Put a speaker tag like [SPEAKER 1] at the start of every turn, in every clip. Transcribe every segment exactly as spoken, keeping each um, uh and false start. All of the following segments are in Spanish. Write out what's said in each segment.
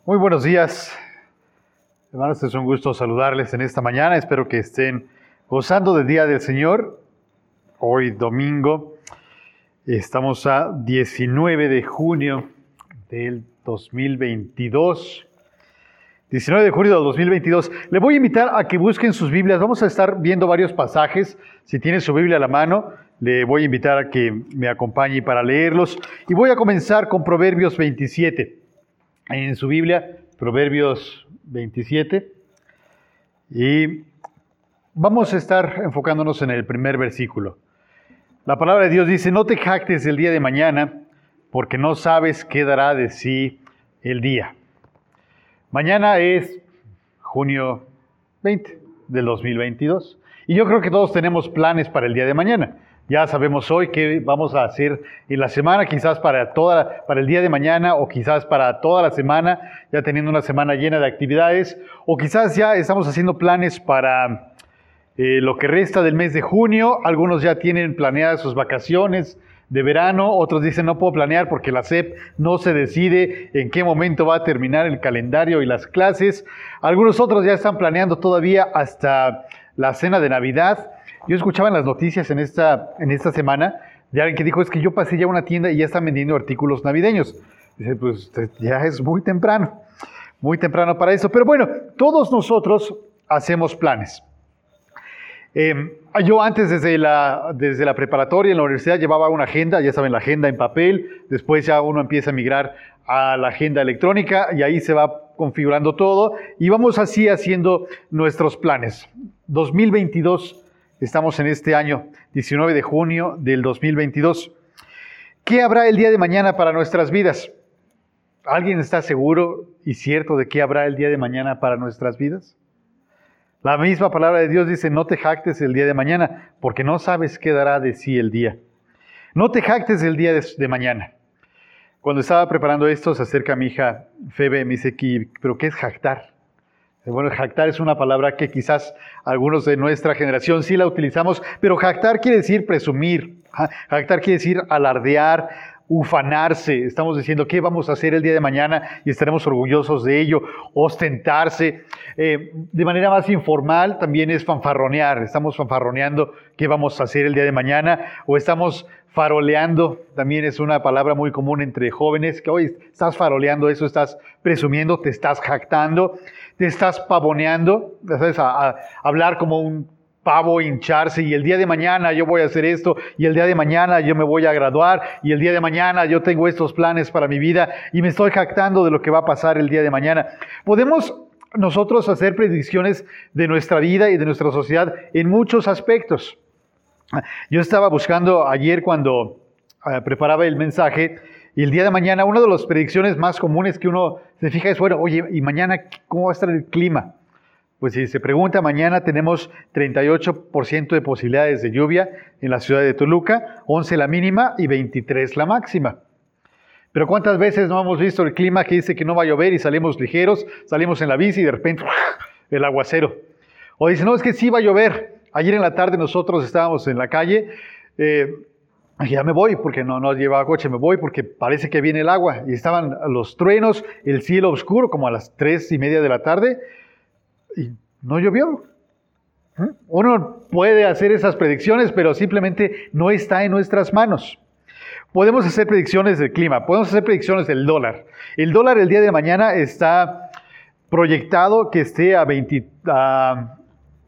[SPEAKER 1] Muy buenos días, hermanos, es un gusto saludarles en esta mañana. Espero que estén gozando del Día del Señor. Hoy domingo, estamos a diecinueve de junio del dos mil veintidós. diecinueve de junio del dos mil veintidós. Le voy a invitar a que busquen sus Biblias. Vamos a estar viendo varios pasajes. Si tiene su Biblia a la mano, le voy a invitar a que me acompañe para leerlos. Y voy a comenzar con Proverbios veintisiete. En su Biblia, Proverbios veintisiete. Y vamos a estar enfocándonos en el primer versículo. La palabra de Dios dice: no te jactes del día de mañana, porque no sabes qué dará de sí el día. Mañana es junio veinte del dos mil veintidós. Y yo creo que todos tenemos planes para el día de mañana. Ya sabemos hoy qué vamos a hacer en la semana, quizás para, toda, para el día de mañana o quizás para toda la semana, ya teniendo una semana llena de actividades. O quizás ya estamos haciendo planes para eh, lo que resta del mes de junio. Algunos ya tienen planeadas sus vacaciones de verano, otros dicen no puedo planear porque la S E P no se decide en qué momento va a terminar el calendario y las clases. Algunos otros ya están planeando todavía hasta la cena de Navidad. Yo escuchaba en las noticias en esta, en esta semana de alguien que dijo: es que yo pasé ya a una tienda y ya están vendiendo artículos navideños. Dice, pues ya es muy temprano, muy temprano para eso. Pero bueno, todos nosotros hacemos planes. Eh, yo antes, desde la, desde la preparatoria en la universidad, llevaba una agenda, ya saben, la agenda en papel. Después ya uno empieza a migrar a la agenda electrónica y ahí se va configurando todo. Y vamos así haciendo nuestros planes. dos mil veintidós, estamos en este año, diecinueve de junio del dos mil veintidós. ¿Qué habrá el día de mañana para nuestras vidas? ¿Alguien está seguro y cierto de qué habrá el día de mañana para nuestras vidas? La misma palabra de Dios dice: no te jactes el día de mañana, porque no sabes qué dará de sí el día. No te jactes el día de, de mañana. Cuando estaba preparando esto, se acerca mi hija Febe y me dice: ¿pero qué es jactar? Bueno, jactar es una palabra que quizás algunos de nuestra generación sí la utilizamos, pero jactar quiere decir presumir, jactar quiere decir alardear, ufanarse. Estamos diciendo qué vamos a hacer el día de mañana y estaremos orgullosos de ello, ostentarse. Eh, de manera más informal también es fanfarronear. Estamos fanfarroneando qué vamos a hacer el día de mañana, o estamos faroleando. También es una palabra muy común entre jóvenes, que hoy estás faroleando, eso estás presumiendo, te estás jactando, te estás pavoneando, ¿sabes? A, a hablar como un pavo, hincharse, y el día de mañana yo voy a hacer esto, y el día de mañana yo me voy a graduar, y el día de mañana yo tengo estos planes para mi vida, y me estoy jactando de lo que va a pasar el día de mañana. Podemos nosotros hacer predicciones de nuestra vida y de nuestra sociedad en muchos aspectos. Yo estaba buscando ayer cuando uh, preparaba el mensaje, y el día de mañana una de las predicciones más comunes que uno se fija es: bueno, oye, ¿y mañana cómo va a estar el clima? Pues si se pregunta, mañana tenemos treinta y ocho por ciento de posibilidades de lluvia en la ciudad de Toluca, once la mínima y veintitrés la máxima. Pero ¿cuántas veces no hemos visto el clima que dice que no va a llover y salimos ligeros, salimos en la bici y de repente el aguacero? O dice, no, es que sí va a llover. Ayer en la tarde nosotros estábamos en la calle, eh, ya me voy porque no, no llevaba coche, me voy porque parece que viene el agua. Y estaban los truenos, el cielo oscuro, como a las tres y media de la tarde, y no llovió. Uno puede hacer esas predicciones, pero simplemente no está en nuestras manos. Podemos hacer predicciones del clima, podemos hacer predicciones del dólar. El dólar el día de mañana está proyectado que esté a veinte, a,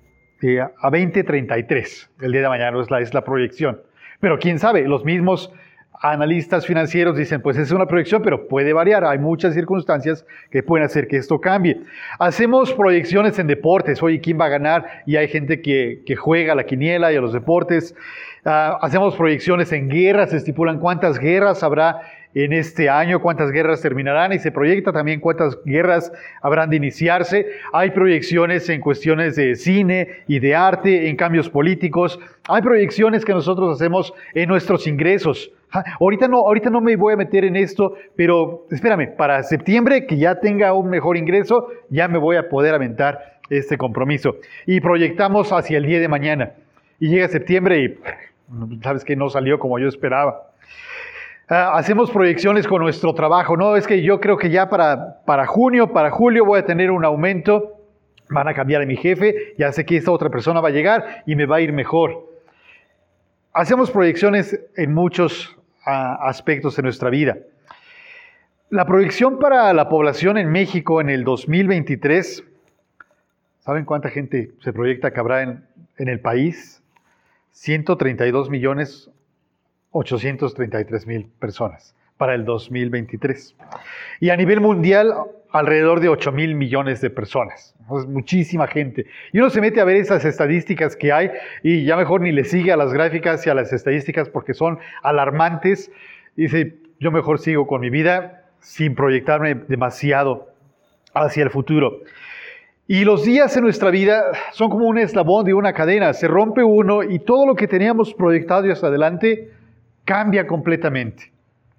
[SPEAKER 1] a veinte treinta y tres. El día de mañana es la, es la proyección. Pero quién sabe, los mismos analistas financieros dicen, pues es una proyección, pero puede variar. Hay muchas circunstancias que pueden hacer que esto cambie. Hacemos proyecciones en deportes. Oye, ¿quién va a ganar? Y hay gente que, que juega a la quiniela y a los deportes. Uh, hacemos proyecciones en guerras. Se estipulan cuántas guerras habrá en este año, cuántas guerras terminarán, y se proyecta también cuántas guerras habrán de iniciarse. Hay proyecciones en cuestiones de cine y de arte, en cambios políticos. Hay proyecciones que nosotros hacemos en nuestros ingresos. Ahorita no, ahorita no me voy a meter en esto, pero espérame, para septiembre, que ya tenga un mejor ingreso, ya me voy a poder aventar este compromiso. Y proyectamos hacia el día de mañana. Y llega septiembre y sabes que no salió como yo esperaba. Uh, hacemos proyecciones con nuestro trabajo. No, es que yo creo que ya para, para junio, para julio voy a tener un aumento. Van a cambiar a mi jefe. Ya sé que esta otra persona va a llegar y me va a ir mejor. Hacemos proyecciones en muchos uh, aspectos de nuestra vida. La proyección para la población en México en el dos mil veintitrés, ¿saben cuánta gente se proyecta que habrá en, en el país? ciento treinta y dos millones ochocientos treinta y tres mil personas para el dos mil veintitrés. Y a nivel mundial, alrededor de ocho mil millones de personas. Es muchísima gente. Y uno se mete a ver esas estadísticas que hay y ya mejor ni le sigue a las gráficas y a las estadísticas porque son alarmantes. Y dice, yo mejor sigo con mi vida sin proyectarme demasiado hacia el futuro. Y los días en nuestra vida son como un eslabón de una cadena. Se rompe uno y todo lo que teníamos proyectado hacia adelante cambia completamente.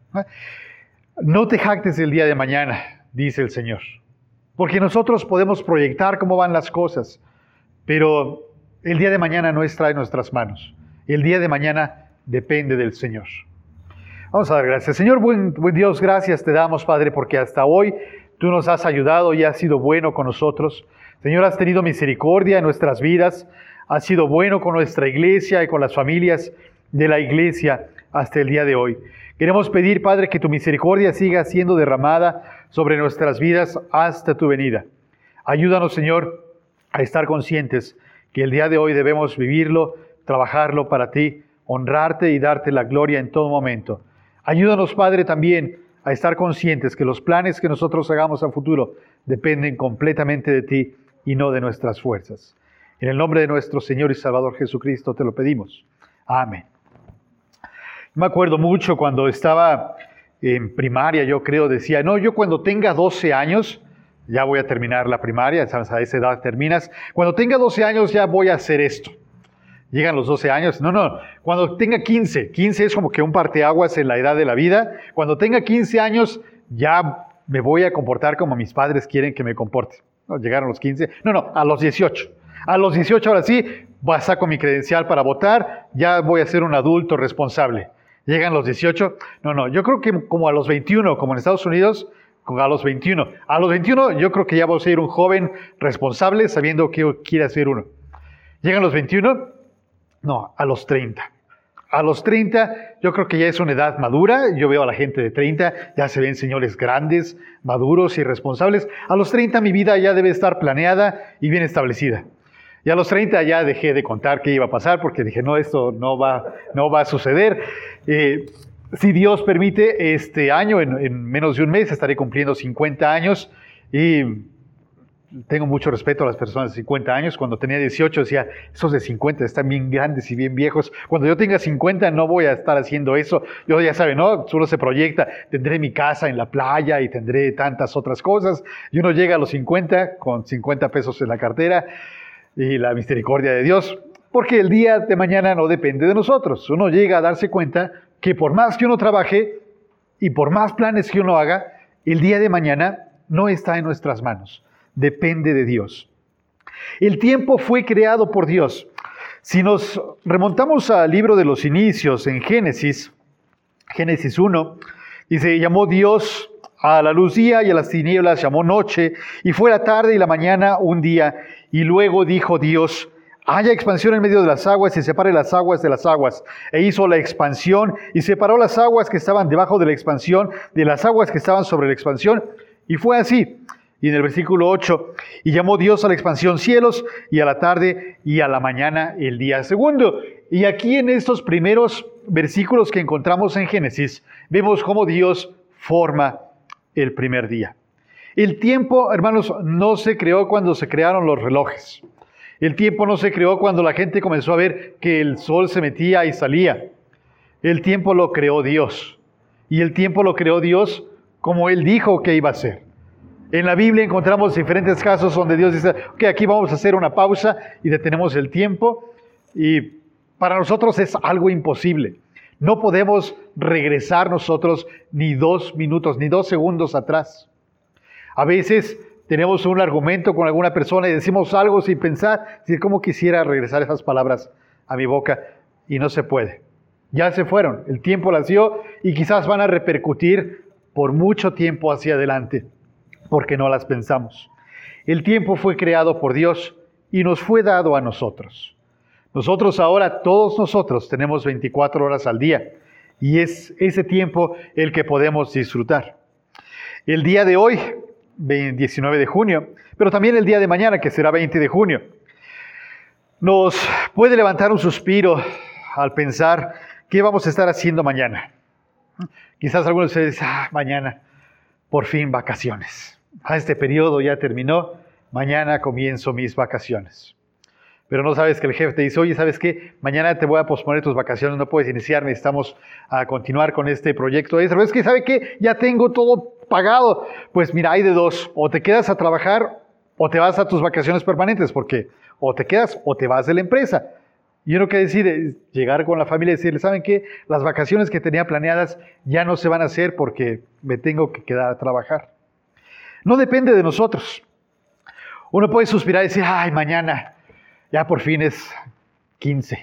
[SPEAKER 1] No te jactes el día de mañana, dice el Señor. Porque nosotros podemos proyectar cómo van las cosas, pero el día de mañana no está en nuestras manos. El día de mañana depende del Señor. Vamos a dar gracias. Señor, buen, buen Dios, gracias te damos, Padre, porque hasta hoy tú nos has ayudado y has sido bueno con nosotros. Señor, has tenido misericordia en nuestras vidas. Has sido bueno con nuestra iglesia y con las familias de la iglesia hasta el día de hoy. Queremos pedir, Padre, que tu misericordia siga siendo derramada sobre nuestras vidas hasta tu venida. Ayúdanos, Señor, a estar conscientes que el día de hoy debemos vivirlo, trabajarlo para ti, honrarte y darte la gloria en todo momento. Ayúdanos, Padre, también a estar conscientes que los planes que nosotros hagamos a futuro dependen completamente de ti y no de nuestras fuerzas. En el nombre de nuestro Señor y Salvador Jesucristo te lo pedimos. Amén. Me acuerdo mucho cuando estaba en primaria, yo creo, decía, no, yo cuando tenga doce años, ya voy a terminar la primaria, ¿sabes? A esa edad terminas, cuando tenga doce años ya voy a hacer esto. Llegan los doce años, no, no, cuando tenga quince, quince es como que un parteaguas en la edad de la vida, cuando tenga quince años ya me voy a comportar como mis padres quieren que me comporte. No, llegaron los quince, no, no, a los dieciocho. A los dieciocho ahora sí, saco mi credencial para votar, ya voy a ser un adulto responsable. Llegan los dieciocho, no, no, yo creo que como a los veintiuno, como en Estados Unidos, a los veintiuno. A los veintiuno yo creo que ya voy a ser un joven responsable sabiendo qué quiere hacer uno. Llegan los veintiuno, no, a los treinta. A los treinta yo creo que ya es una edad madura, yo veo a la gente de treinta, ya se ven señores grandes, maduros y responsables. A los treinta mi vida ya debe estar planeada y bien establecida. Y a los treinta ya dejé de contar qué iba a pasar porque dije, no, esto no va, no va a suceder. Eh, si Dios permite, este año, en, en menos de un mes, estaré cumpliendo cincuenta años y tengo mucho respeto a las personas de cincuenta años. Cuando tenía dieciocho decía, esos de cincuenta están bien grandes y bien viejos. Cuando yo tenga cincuenta no voy a estar haciendo eso. Yo ya saben, ¿no? Solo se proyecta, tendré mi casa en la playa y tendré tantas otras cosas. Y uno llega a los cincuenta con cincuenta pesos en la cartera y la misericordia de Dios, porque el día de mañana no depende de nosotros. Uno llega a darse cuenta que por más que uno trabaje y por más planes que uno haga, el día de mañana no está en nuestras manos. Depende de Dios. El tiempo fue creado por Dios. Si nos remontamos al libro de los inicios, en Génesis, Génesis uno, dice, llamó Dios a la luz día y a las tinieblas llamó noche, y fue la tarde y la mañana un día, y luego dijo Dios, haya expansión en medio de las aguas y separe las aguas de las aguas. E hizo la expansión y separó las aguas que estaban debajo de la expansión de las aguas que estaban sobre la expansión, y fue así. Y en el versículo ocho, y llamó Dios a la expansión cielos, y a la tarde y a la mañana el día segundo. Y aquí en estos primeros versículos que encontramos en Génesis, vemos cómo Dios forma el primer día. El tiempo, hermanos, no se creó cuando se crearon los relojes. El tiempo no se creó cuando la gente comenzó a ver que el sol se metía y salía. El tiempo lo creó Dios. Y el tiempo lo creó Dios como Él dijo que iba a ser. En la Biblia encontramos diferentes casos donde Dios dice, ok, aquí vamos a hacer una pausa y detenemos el tiempo. Y para nosotros es algo imposible. No podemos regresar nosotros ni dos minutos, ni dos segundos atrás. A veces tenemos un argumento con alguna persona y decimos algo sin pensar, decir, ¿cómo quisiera regresar esas palabras a mi boca? Y no se puede. Ya se fueron, el tiempo las dio y quizás van a repercutir por mucho tiempo hacia adelante, porque no las pensamos. El tiempo fue creado por Dios y nos fue dado a nosotros. Nosotros ahora, todos nosotros, tenemos veinticuatro horas al día y es ese tiempo el que podemos disfrutar. El día de hoy, diecinueve de junio, pero también el día de mañana, que será veinte de junio, nos puede levantar un suspiro al pensar qué vamos a estar haciendo mañana. Quizás algunos de ustedes dicen, ah, mañana, por fin vacaciones. Ah, este periodo ya terminó, mañana comienzo mis vacaciones. Pero no sabes que el jefe te dice, oye, ¿sabes qué? Mañana te voy a posponer tus vacaciones, no puedes iniciar, necesitamos a continuar con este proyecto. Pero es que, ¿sabe qué? Ya tengo todo pagado. Pues mira, hay de dos, o te quedas a trabajar o te vas a tus vacaciones permanentes, porque o te quedas o te vas de la empresa. Y uno que decide llegar con la familia y decirle, ¿saben qué? Las vacaciones que tenía planeadas ya no se van a hacer porque me tengo que quedar a trabajar. No depende de nosotros. Uno puede suspirar y decir, ay, mañana ya por fin es quince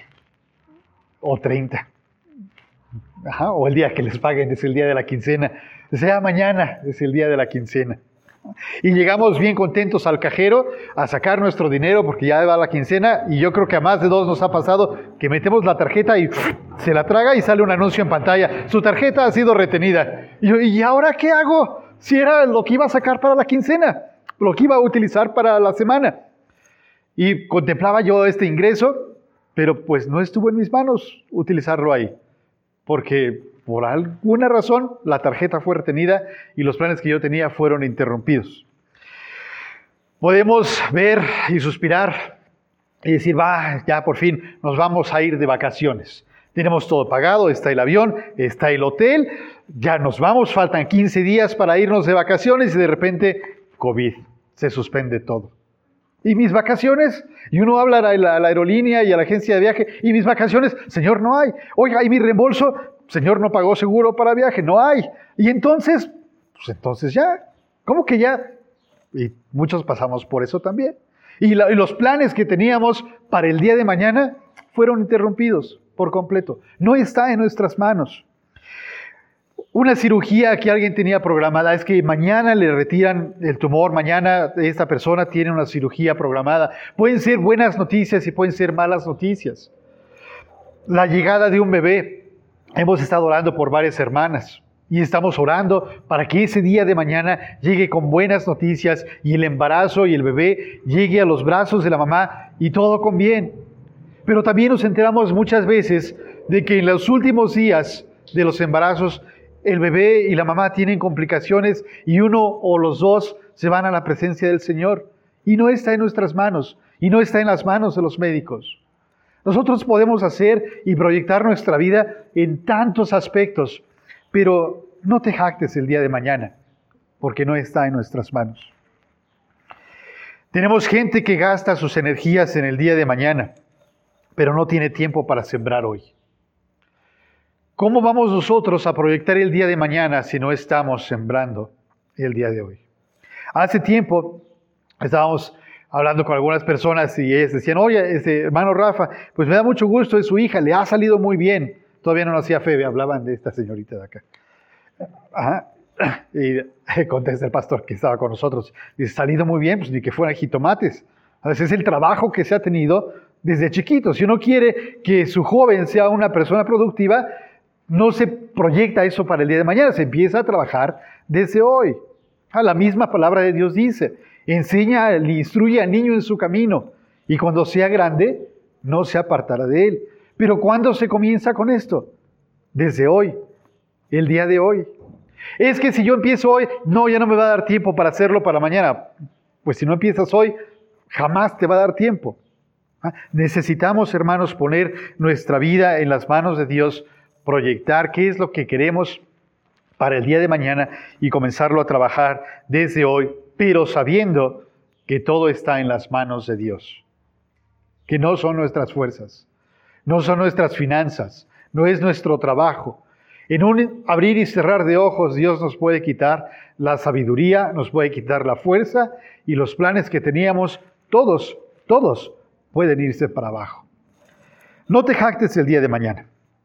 [SPEAKER 1] o treinta. Ajá, o el día que les paguen es el día de la quincena. Dice, ah, mañana es el día de la quincena. Y llegamos bien contentos al cajero a sacar nuestro dinero porque ya va la quincena y yo creo que a más de dos nos ha pasado que metemos la tarjeta y se la traga y sale un anuncio en pantalla. Su tarjeta ha sido retenida. Y yo, ¿y ahora qué hago? Si era lo que iba a sacar para la quincena, lo que iba a utilizar para la semana. Y contemplaba yo este ingreso, pero pues no estuvo en mis manos utilizarlo ahí. Porque por alguna razón la tarjeta fue retenida y los planes que yo tenía fueron interrumpidos. Podemos ver y suspirar y decir, va, ya por fin nos vamos a ir de vacaciones. Tenemos todo pagado, está el avión, está el hotel, ya nos vamos, faltan quince días para irnos de vacaciones y de repente COVID, se suspende todo. ¿Y mis vacaciones? Y uno habla a la, a la aerolínea y a la agencia de viaje. ¿Y mis vacaciones? Señor, no hay. Oiga, ¿y mi reembolso? Señor, no pagó seguro para viaje. No hay. Y entonces, pues entonces ya. ¿Cómo que ya? Y muchos pasamos por eso también. Y, la, y los planes que teníamos para el día de mañana fueron interrumpidos por completo. No está en nuestras manos. Una cirugía que alguien tenía programada es que mañana le retiran el tumor, mañana esta persona tiene una cirugía programada. Pueden ser buenas noticias y pueden ser malas noticias. La llegada de un bebé. Hemos estado orando por varias hermanas y estamos orando para que ese día de mañana llegue con buenas noticias y el embarazo y el bebé llegue a los brazos de la mamá y todo con bien. Pero también nos enteramos muchas veces de que en los últimos días de los embarazos el bebé y la mamá tienen complicaciones y uno o los dos se van a la presencia del Señor. Y no está en nuestras manos, y no está en las manos de los médicos. Nosotros podemos hacer y proyectar nuestra vida en tantos aspectos, pero no te jactes el día de mañana, porque no está en nuestras manos. Tenemos gente que gasta sus energías en el día de mañana, pero no tiene tiempo para sembrar hoy. ¿Cómo vamos nosotros a proyectar el día de mañana si no estamos sembrando el día de hoy? Hace tiempo estábamos hablando con algunas personas y ellos decían, oye, este, hermano Rafa, pues me da mucho gusto de su hija, le ha salido muy bien. Todavía no nacía Febe, hablaban de esta señorita de acá. Ajá. Y contesta el pastor que estaba con nosotros, dice, salido muy bien, pues ni que fueran jitomates. A veces es el trabajo que se ha tenido desde chiquito. Si uno quiere que su joven sea una persona productiva, no se proyecta eso para el día de mañana, se empieza a trabajar desde hoy. Ah, la misma palabra de Dios dice, enseña, le instruye al niño en su camino, y cuando sea grande, no se apartará de él. Pero ¿cuándo se comienza con esto? Desde hoy, el día de hoy. Es que si yo empiezo hoy, no, ya no me va a dar tiempo para hacerlo para mañana. Pues si no empiezas hoy, jamás te va a dar tiempo. Ah, necesitamos, hermanos, poner nuestra vida en las manos de Dios, proyectar qué es lo que queremos para el día de mañana y comenzarlo a trabajar desde hoy, pero sabiendo que todo está en las manos de Dios, que no son nuestras fuerzas, no son nuestras finanzas, no es nuestro trabajo. En un abrir y cerrar de ojos, Dios nos puede quitar la sabiduría, nos puede quitar la fuerza y los planes que teníamos, todos, todos pueden irse para abajo. No te jactes el día de mañana.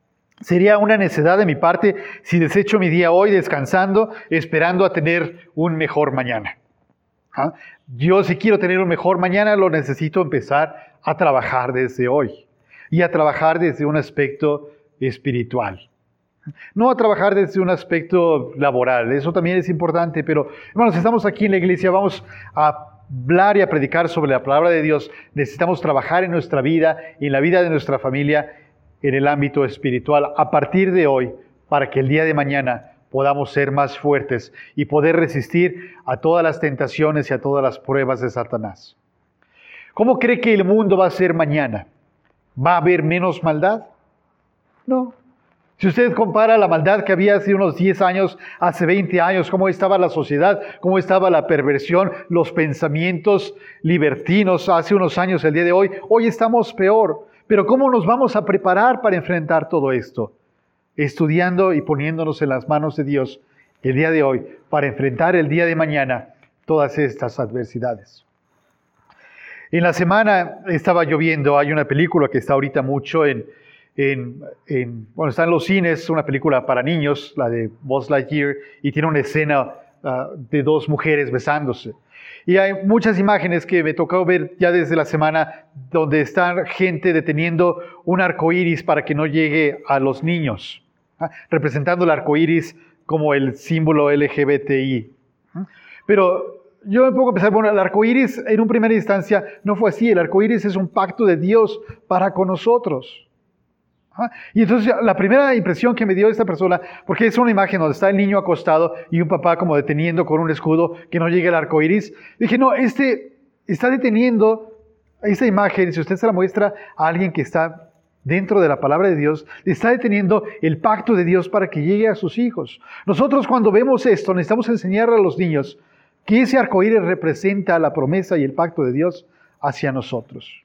[SPEAKER 1] Sería una necedad de mi parte si desecho mi día hoy descansando, esperando a tener un mejor mañana. ¿Ah? Yo si quiero tener un mejor mañana, lo necesito empezar a trabajar desde hoy y a trabajar desde un aspecto espiritual. No a trabajar desde un aspecto laboral, eso también es importante, pero hermanos, estamos aquí en la iglesia, vamos a hablar y a predicar sobre la palabra de Dios. Necesitamos trabajar en nuestra vida y en la vida de nuestra familia en el ámbito espiritual a partir de hoy, para que el día de mañana podamos ser más fuertes y poder resistir a todas las tentaciones y a todas las pruebas de Satanás. ¿Cómo cree que el mundo va a ser mañana? ¿Va a haber menos maldad? No. Si usted compara la maldad que había hace unos diez años, hace veinte años, cómo estaba la sociedad, cómo estaba la perversión, los pensamientos libertinos hace unos años, el día de hoy, hoy estamos peor. Pero ¿cómo nos vamos a preparar para enfrentar todo esto? Estudiando y poniéndonos en las manos de Dios el día de hoy para enfrentar el día de mañana todas estas adversidades. En la semana estaba lloviendo, hay una película que está ahorita mucho en, en, en bueno, está en los cines, una película para niños, la de Buzz Lightyear, y tiene una escena uh, de dos mujeres besándose. Y hay muchas imágenes que me tocó ver ya desde la semana donde está gente deteniendo un arco iris para que no llegue a los niños, ¿ah? Representando el arco iris como el símbolo L G B T I. ¿Ah? Pero yo me pongo a pensar, bueno, el arco iris en una primera instancia no fue así. El arco iris es un pacto de Dios para con nosotros. ¿Ah? Y entonces la primera impresión que me dio esta persona, porque es una imagen donde está el niño acostado y un papá como deteniendo con un escudo que no llegue el arco iris, dije, no, este está deteniendo esta imagen, si usted se la muestra a alguien que está dentro de la palabra de Dios, está deteniendo el pacto de Dios para que llegue a sus hijos. Nosotros cuando vemos esto necesitamos enseñarle a los niños que ese arco iris representa la promesa y el pacto de Dios hacia nosotros.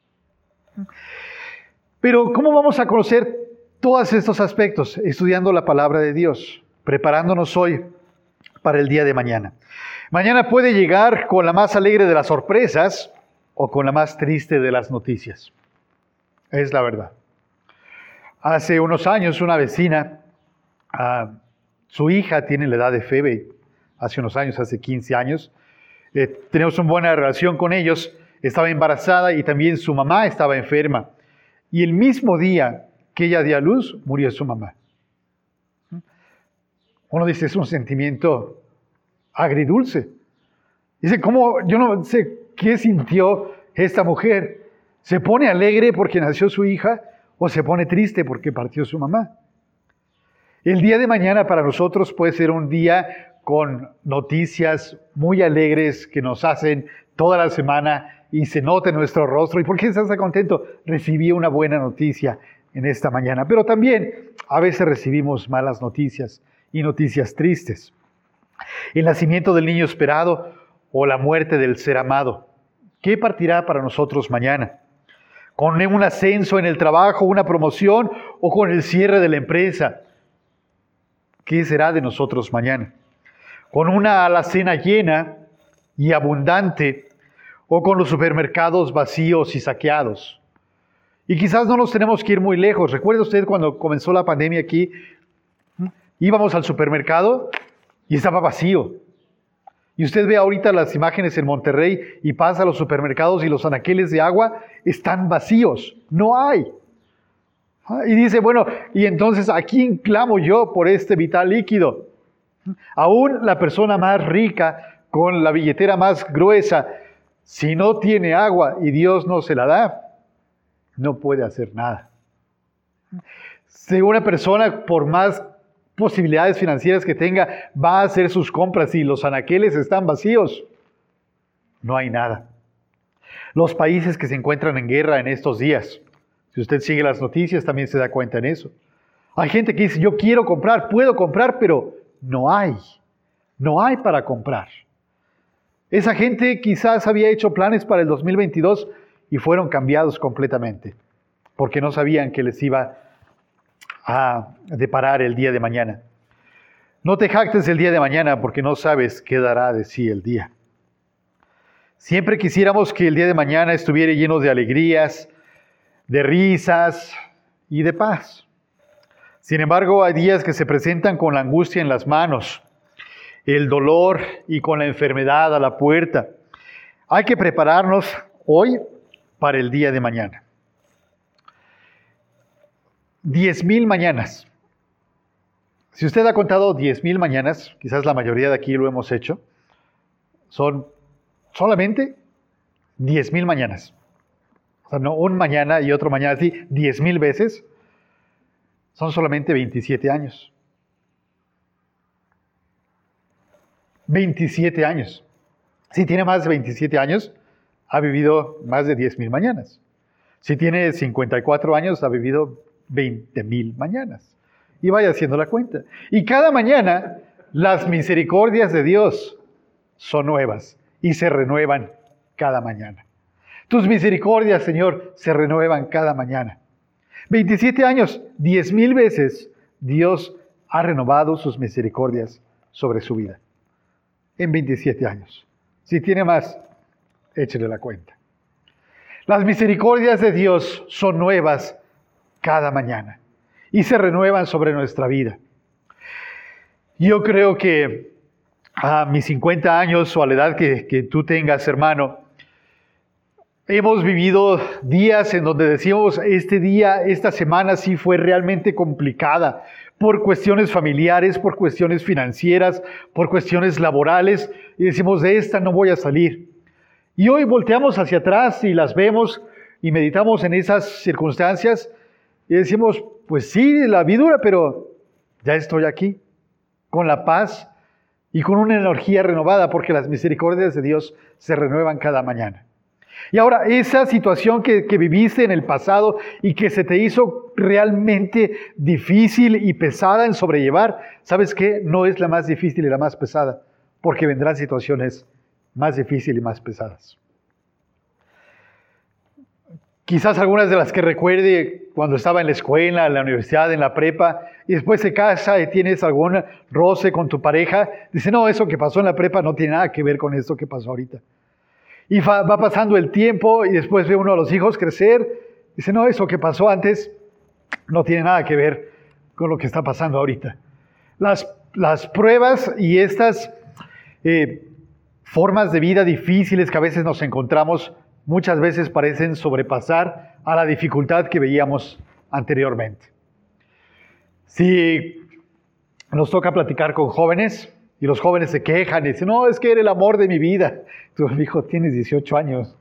[SPEAKER 1] Pero ¿cómo vamos a conocer todos estos aspectos? Estudiando la palabra de Dios, preparándonos hoy para el día de mañana. Mañana puede llegar con la más alegre de las sorpresas o con la más triste de las noticias. Es la verdad. Hace unos años una vecina, uh, su hija tiene la edad de Febe, hace unos años, hace quince años, eh, tenemos una buena relación con ellos, estaba embarazada y también su mamá estaba enferma. Y el mismo día que ella dio a luz, murió su mamá. Uno dice, es un sentimiento agridulce. Dice, ¿cómo? Yo no sé qué sintió esta mujer. ¿Se pone alegre porque nació su hija o se pone triste porque partió su mamá? El día de mañana para nosotros puede ser un día con noticias muy alegres que nos hacen toda la semana y se nota en nuestro rostro. ¿Y por qué estás contento? Recibí una buena noticia en esta mañana. Pero también a veces recibimos malas noticias y noticias tristes. El nacimiento del niño esperado o la muerte del ser amado. ¿Qué partirá para nosotros mañana? ¿Con un ascenso en el trabajo, una promoción o con el cierre de la empresa? ¿Qué será de nosotros mañana? ¿Con una alacena llena y abundante o con los supermercados vacíos y saqueados? Y quizás no nos tenemos que ir muy lejos. ¿Recuerda usted cuando comenzó la pandemia aquí? Íbamos al supermercado y estaba vacío. Y usted ve ahorita las imágenes en Monterrey y pasa a los supermercados y los anaqueles de agua están vacíos. No hay. Y dice, bueno, y entonces ¿a quién clamo yo por este vital líquido? Aún la persona más rica, con la billetera más gruesa, si no tiene agua y Dios no se la da, no puede hacer nada. Si una persona, por más posibilidades financieras que tenga, va a hacer sus compras y los anaqueles están vacíos, no hay nada. Los países que se encuentran en guerra en estos días, si usted sigue las noticias también se da cuenta en eso. Hay gente que dice, yo quiero comprar, puedo comprar, pero no hay. No hay para comprar. Esa gente quizás había hecho planes para el dos mil veintidós y fueron cambiados completamente, porque no sabían que les iba a deparar el día de mañana. No te jactes del día de mañana porque no sabes qué dará de sí el día. Siempre quisiéramos que el día de mañana estuviera lleno de alegrías, de risas y de paz. Sin embargo, hay días que se presentan con la angustia en las manos, el dolor y con la enfermedad a la puerta. Hay que prepararnos hoy para el día de mañana. Diez mil mañanas. Si usted ha contado diez mil mañanas, quizás la mayoría de aquí lo hemos hecho, son solamente diez mil mañanas. O sea, no un mañana y otro mañana, así, diez mil veces. Son solamente veintisiete años. veintisiete años. Si tiene más de veintisiete años, ha vivido más de diez mil mañanas. Si tiene cincuenta y cuatro años, ha vivido veinte mil mañanas. Y vaya haciendo la cuenta. Y cada mañana, las misericordias de Dios son nuevas y se renuevan cada mañana. Tus misericordias, Señor, se renuevan cada mañana. veintisiete años, diez mil veces, Dios ha renovado sus misericordias sobre su vida. En veintisiete años. Si tiene más, échele la cuenta. Las misericordias de Dios son nuevas cada mañana y se renuevan sobre nuestra vida. Yo creo que a mis cincuenta años o a la edad que, que tú tengas, hermano, hemos vivido días en donde decimos, este día, esta semana sí fue realmente complicada por cuestiones familiares, por cuestiones financieras, por cuestiones laborales, y decimos, de esta no voy a salir. Y hoy volteamos hacia atrás y las vemos y meditamos en esas circunstancias y decimos, pues sí, la vi dura, pero ya estoy aquí, con la paz y con una energía renovada, porque las misericordias de Dios se renuevan cada mañana. Y ahora, esa situación que, que viviste en el pasado y que se te hizo realmente difícil y pesada en sobrellevar, ¿sabes qué? No es la más difícil y la más pesada, porque vendrán situaciones más difíciles y más pesadas. Quizás algunas de las que recuerde cuando estaba en la escuela, en la universidad, en la prepa, y después se casa y tienes algún roce con tu pareja, dice, no, eso que pasó en la prepa no tiene nada que ver con esto que pasó ahorita. Y va pasando el tiempo y después ve uno a los hijos crecer. Dice, no, eso que pasó antes no tiene nada que ver con lo que está pasando ahorita. Las, las pruebas y estas eh, formas de vida difíciles que a veces nos encontramos, muchas veces parecen sobrepasar a la dificultad que veíamos anteriormente. Si nos toca platicar con jóvenes, y los jóvenes se quejan y dicen, no, es que era el amor de mi vida. Tu hijo, tienes dieciocho años.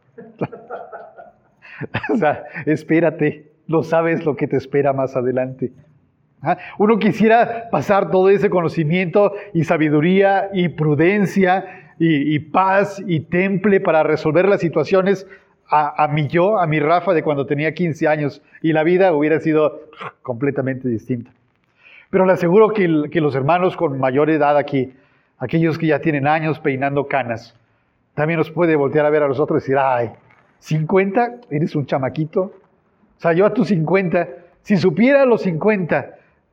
[SPEAKER 1] O sea, espérate, no sabes lo que te espera más adelante. ¿Ah? Uno quisiera pasar todo ese conocimiento y sabiduría y prudencia y, y paz y temple para resolver las situaciones a, a mi yo, a mi Rafa de cuando tenía quince años, y la vida hubiera sido completamente distinta. Pero le aseguro que, que los hermanos con mayor edad aquí, aquellos que ya tienen años peinando canas, también nos puede voltear a ver a nosotros y decir, ay, ¿cincuenta? ¿Eres un chamaquito? O sea, yo a tus cincuenta, si supiera a los cincuenta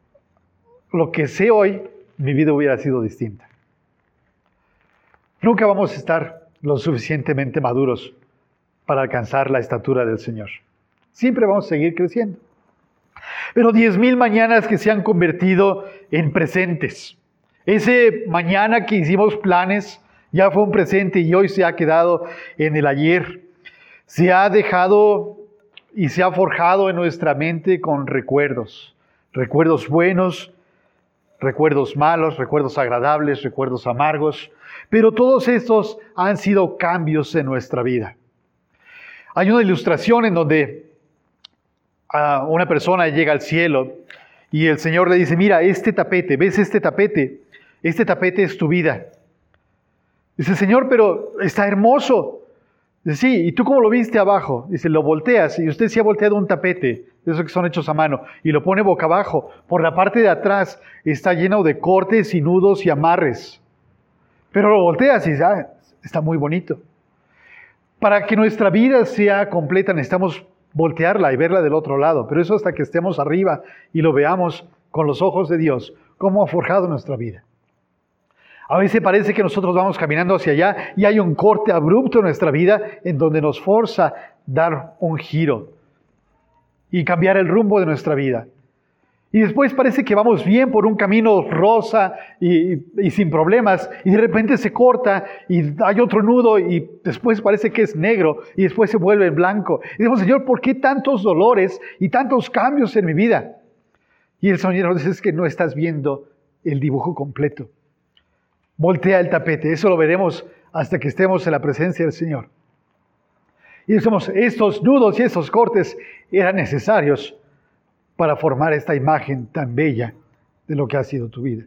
[SPEAKER 1] lo que sé hoy, mi vida hubiera sido distinta. Nunca vamos a estar lo suficientemente maduros para alcanzar la estatura del Señor. Siempre vamos a seguir creciendo. Pero diez mil mañanas que se han convertido en presentes. Ese mañana que hicimos planes ya fue un presente y hoy se ha quedado en el ayer. Se ha dejado y se ha forjado en nuestra mente con recuerdos. Recuerdos buenos, recuerdos malos, recuerdos agradables, recuerdos amargos. Pero todos estos han sido cambios en nuestra vida. Hay una ilustración en donde uh, una persona llega al cielo y el Señor le dice, mira, este tapete, ¿ves este tapete? Este tapete es tu vida. Dice, Señor, pero está hermoso. Dice, sí, ¿y tú cómo lo viste abajo? Dice, lo volteas, y usted sí ha volteado un tapete, de esos que son hechos a mano, y lo pone boca abajo. Por la parte de atrás está lleno de cortes y nudos y amarres. Pero lo volteas y dice, ah, está muy bonito. Para que nuestra vida sea completa necesitamos voltearla y verla del otro lado. Pero eso hasta que estemos arriba y lo veamos con los ojos de Dios, cómo ha forjado nuestra vida. A veces parece que nosotros vamos caminando hacia allá y hay un corte abrupto en nuestra vida en donde nos forza dar un giro y cambiar el rumbo de nuestra vida. Y después parece que vamos bien por un camino rosa y, y, y sin problemas, y de repente se corta y hay otro nudo y después parece que es negro y después se vuelve blanco. Y decimos, Señor, ¿por qué tantos dolores y tantos cambios en mi vida? Y el Señor nos dice, es que no estás viendo el dibujo completo. Voltea el tapete, eso lo veremos hasta que estemos en la presencia del Señor. Y decimos, estos nudos y estos cortes eran necesarios para formar esta imagen tan bella de lo que ha sido tu vida.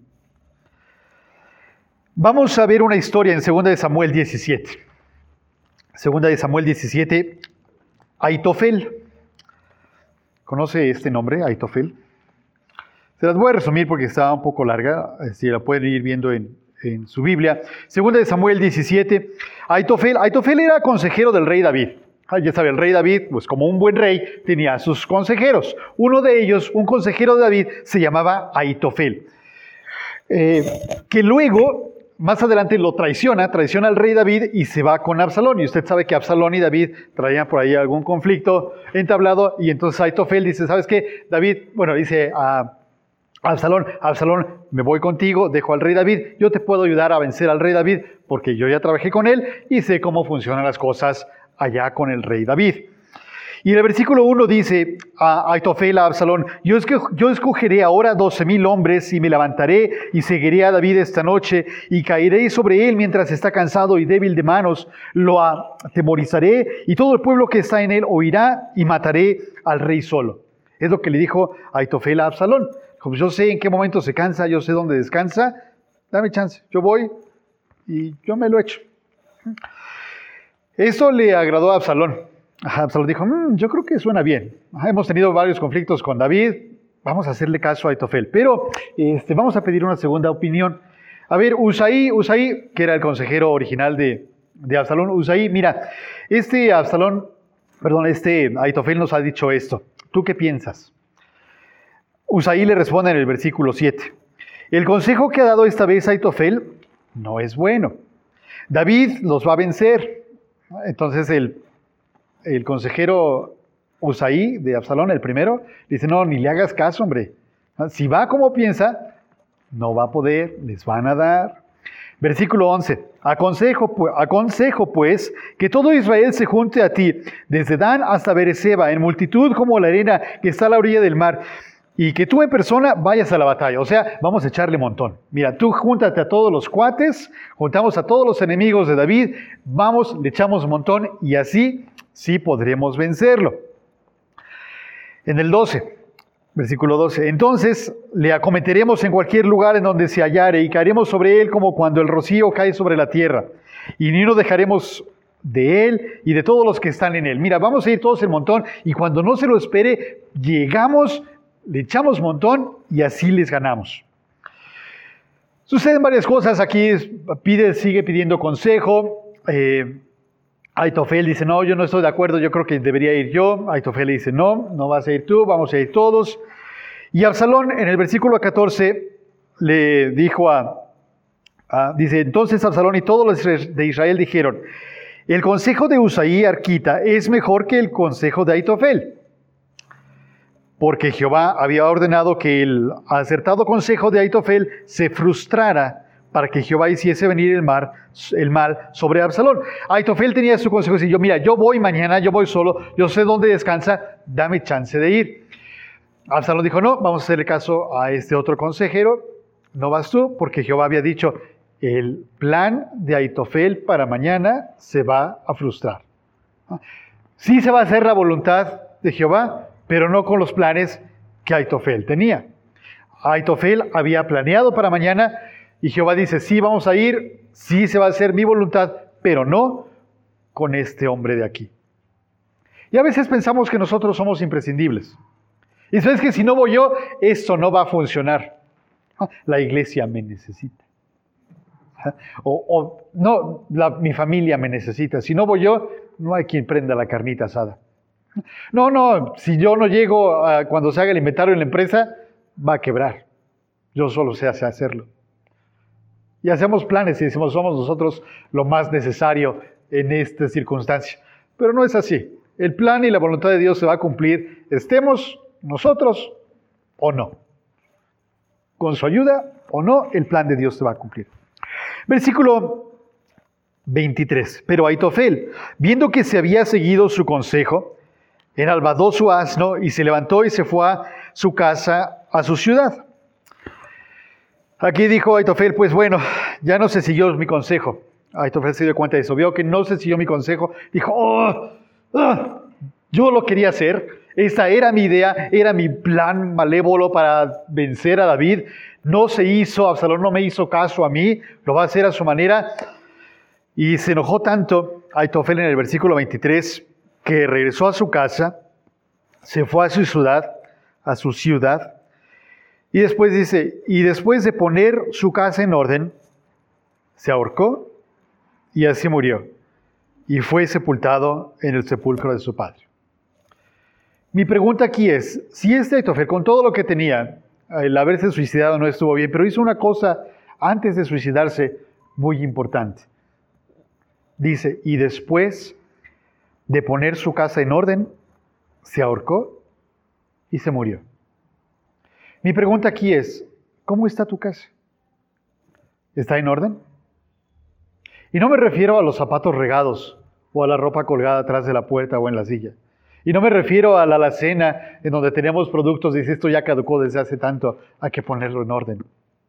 [SPEAKER 1] Vamos a ver una historia en segunda de Samuel diecisiete. segunda de Samuel diecisiete, Aitofel. ¿Conoce este nombre, Aitofel? Se las voy a resumir porque está un poco larga, si la pueden ir viendo en, en su Biblia. segunda de Samuel diecisiete, Aitofel. Aitofel era consejero del rey David. Ah, ya sabe, el rey David, pues como un buen rey, tenía sus consejeros. Uno de ellos, un consejero de David, se llamaba Aitofel. Eh, que luego, más adelante, lo traiciona, traiciona al rey David y se va con Absalón. Y usted sabe que Absalón y David traían por ahí algún conflicto entablado. Y entonces Aitofel dice, ¿sabes qué? David, bueno, dice a Absalón, Absalón, me voy contigo, dejo al rey David. Yo te puedo ayudar a vencer al rey David porque yo ya trabajé con él y sé cómo funcionan las cosas allá con el rey David. Y en el versículo uno dice a Aitofel a Absalón, yo, esco- yo escogeré ahora doce mil hombres y me levantaré y seguiré a David esta noche y caeré sobre él mientras está cansado y débil de manos, lo atemorizaré y todo el pueblo que está en él oirá y mataré al rey solo. Es lo que le dijo Aitofel a Absalón. Como yo sé en qué momento se cansa, yo sé dónde descansa, dame chance, yo voy y yo me lo echo. Eso le agradó a Absalón. Absalón dijo, mmm, yo creo que suena bien. Hemos tenido varios conflictos con David, vamos a hacerle caso a Aitofel. Pero este, vamos a pedir una segunda opinión. A ver, Usaí, Usaí, que era el consejero original de, de Absalón, Usaí, mira, este Absalón, perdón, este Aitofel nos ha dicho esto. ¿Tú qué piensas? Usaí le responde en el versículo siete. El consejo que ha dado esta vez Aitofel no es bueno. David los va a vencer. Entonces el, el consejero Usaí de Absalón, el primero, dice, no, ni le hagas caso, hombre. Si va como piensa, no va a poder, les van a dar. Versículo once, aconsejo, aconsejo pues que todo Israel se junte a ti, desde Dan hasta Beerseba, en multitud como la arena que está a la orilla del mar, y que tú en persona vayas a la batalla. O sea, vamos a echarle montón. Mira, tú júntate a todos los cuates, juntamos a todos los enemigos de David, vamos, le echamos montón y así sí podremos vencerlo. En el doce, versículo doce, entonces le acometeremos en cualquier lugar en donde se hallare y caeremos sobre él como cuando el rocío cae sobre la tierra. Y ni nos dejaremos de él y de todos los que están en él. Mira, vamos a ir todos en montón y cuando no se lo espere, llegamos, le echamos montón y así les ganamos. Suceden varias cosas aquí, pide, sigue pidiendo consejo. Eh, Aitofel dice, no, yo no estoy de acuerdo, yo creo que debería ir yo. Aitofel dice, no, no vas a ir tú, vamos a ir todos. Y Absalón en el versículo catorce le dijo a, a dice, entonces Absalón y todos los de Israel dijeron, el consejo de Usaí arquita es mejor que el consejo de Aitofel. Porque Jehová había ordenado que el acertado consejo de Aitofel se frustrara para que Jehová hiciese venir el, mar, el mal sobre Absalón. Aitofel tenía su consejo, y yo, mira, yo voy mañana, yo voy solo, yo sé dónde descansa, dame chance de ir. Absalón dijo, no, vamos a hacerle caso a este otro consejero, no vas tú, porque Jehová había dicho, el plan de Aitofel para mañana se va a frustrar. Sí se va a hacer la voluntad de Jehová, pero no con los planes que Aitofel tenía. Aitofel había planeado para mañana y Jehová dice, sí, vamos a ir, sí se va a hacer mi voluntad, pero no con este hombre de aquí. Y a veces pensamos que nosotros somos imprescindibles. Y sabes que si no voy yo, esto no va a funcionar. La iglesia me necesita. O, o no, la, mi familia me necesita. Si no voy yo, no hay quien prenda la carnita asada. No, no, si yo no llego a, cuando se haga el inventario en la empresa, va a quebrar. Yo solo sé hacerlo. Y hacemos planes y decimos, somos nosotros lo más necesario en esta circunstancia. Pero no es así. El plan y la voluntad de Dios se va a cumplir, estemos nosotros o no. con su ayuda o no, el plan de Dios se va a cumplir. Versículo veintitrés. Pero Aitofel, viendo que se había seguido su consejo, enalbardó su asno y se levantó y se fue a su casa, a su ciudad. Aquí dijo Aitofel, pues bueno, ya no se siguió mi consejo. Aitofel se dio cuenta de eso, vio que no se siguió mi consejo, dijo, oh, oh, yo lo quería hacer, esta era mi idea, era mi plan malévolo para vencer a David, no se hizo, Absalón no me hizo caso a mí, lo va a hacer a su manera, y se enojó tanto Aitofel en el versículo veintitrés, que regresó a su casa, se fue a su ciudad, a su ciudad, y después dice, y después de poner su casa en orden, se ahorcó y así murió, y fue sepultado en el sepulcro de su padre. Mi pregunta aquí es, si este Aitofel, con todo lo que tenía, el haberse suicidado no estuvo bien, pero hizo una cosa antes de suicidarse muy importante. Dice, y después de poner su casa en orden, se ahorcó y se murió. Mi pregunta aquí es, ¿cómo está tu casa? ¿Está en orden? Y no me refiero a los zapatos regados o a la ropa colgada atrás de la puerta o en la silla. Y no me refiero a la alacena en donde tenemos productos y dice, esto ya caducó desde hace tanto, hay que ponerlo en orden.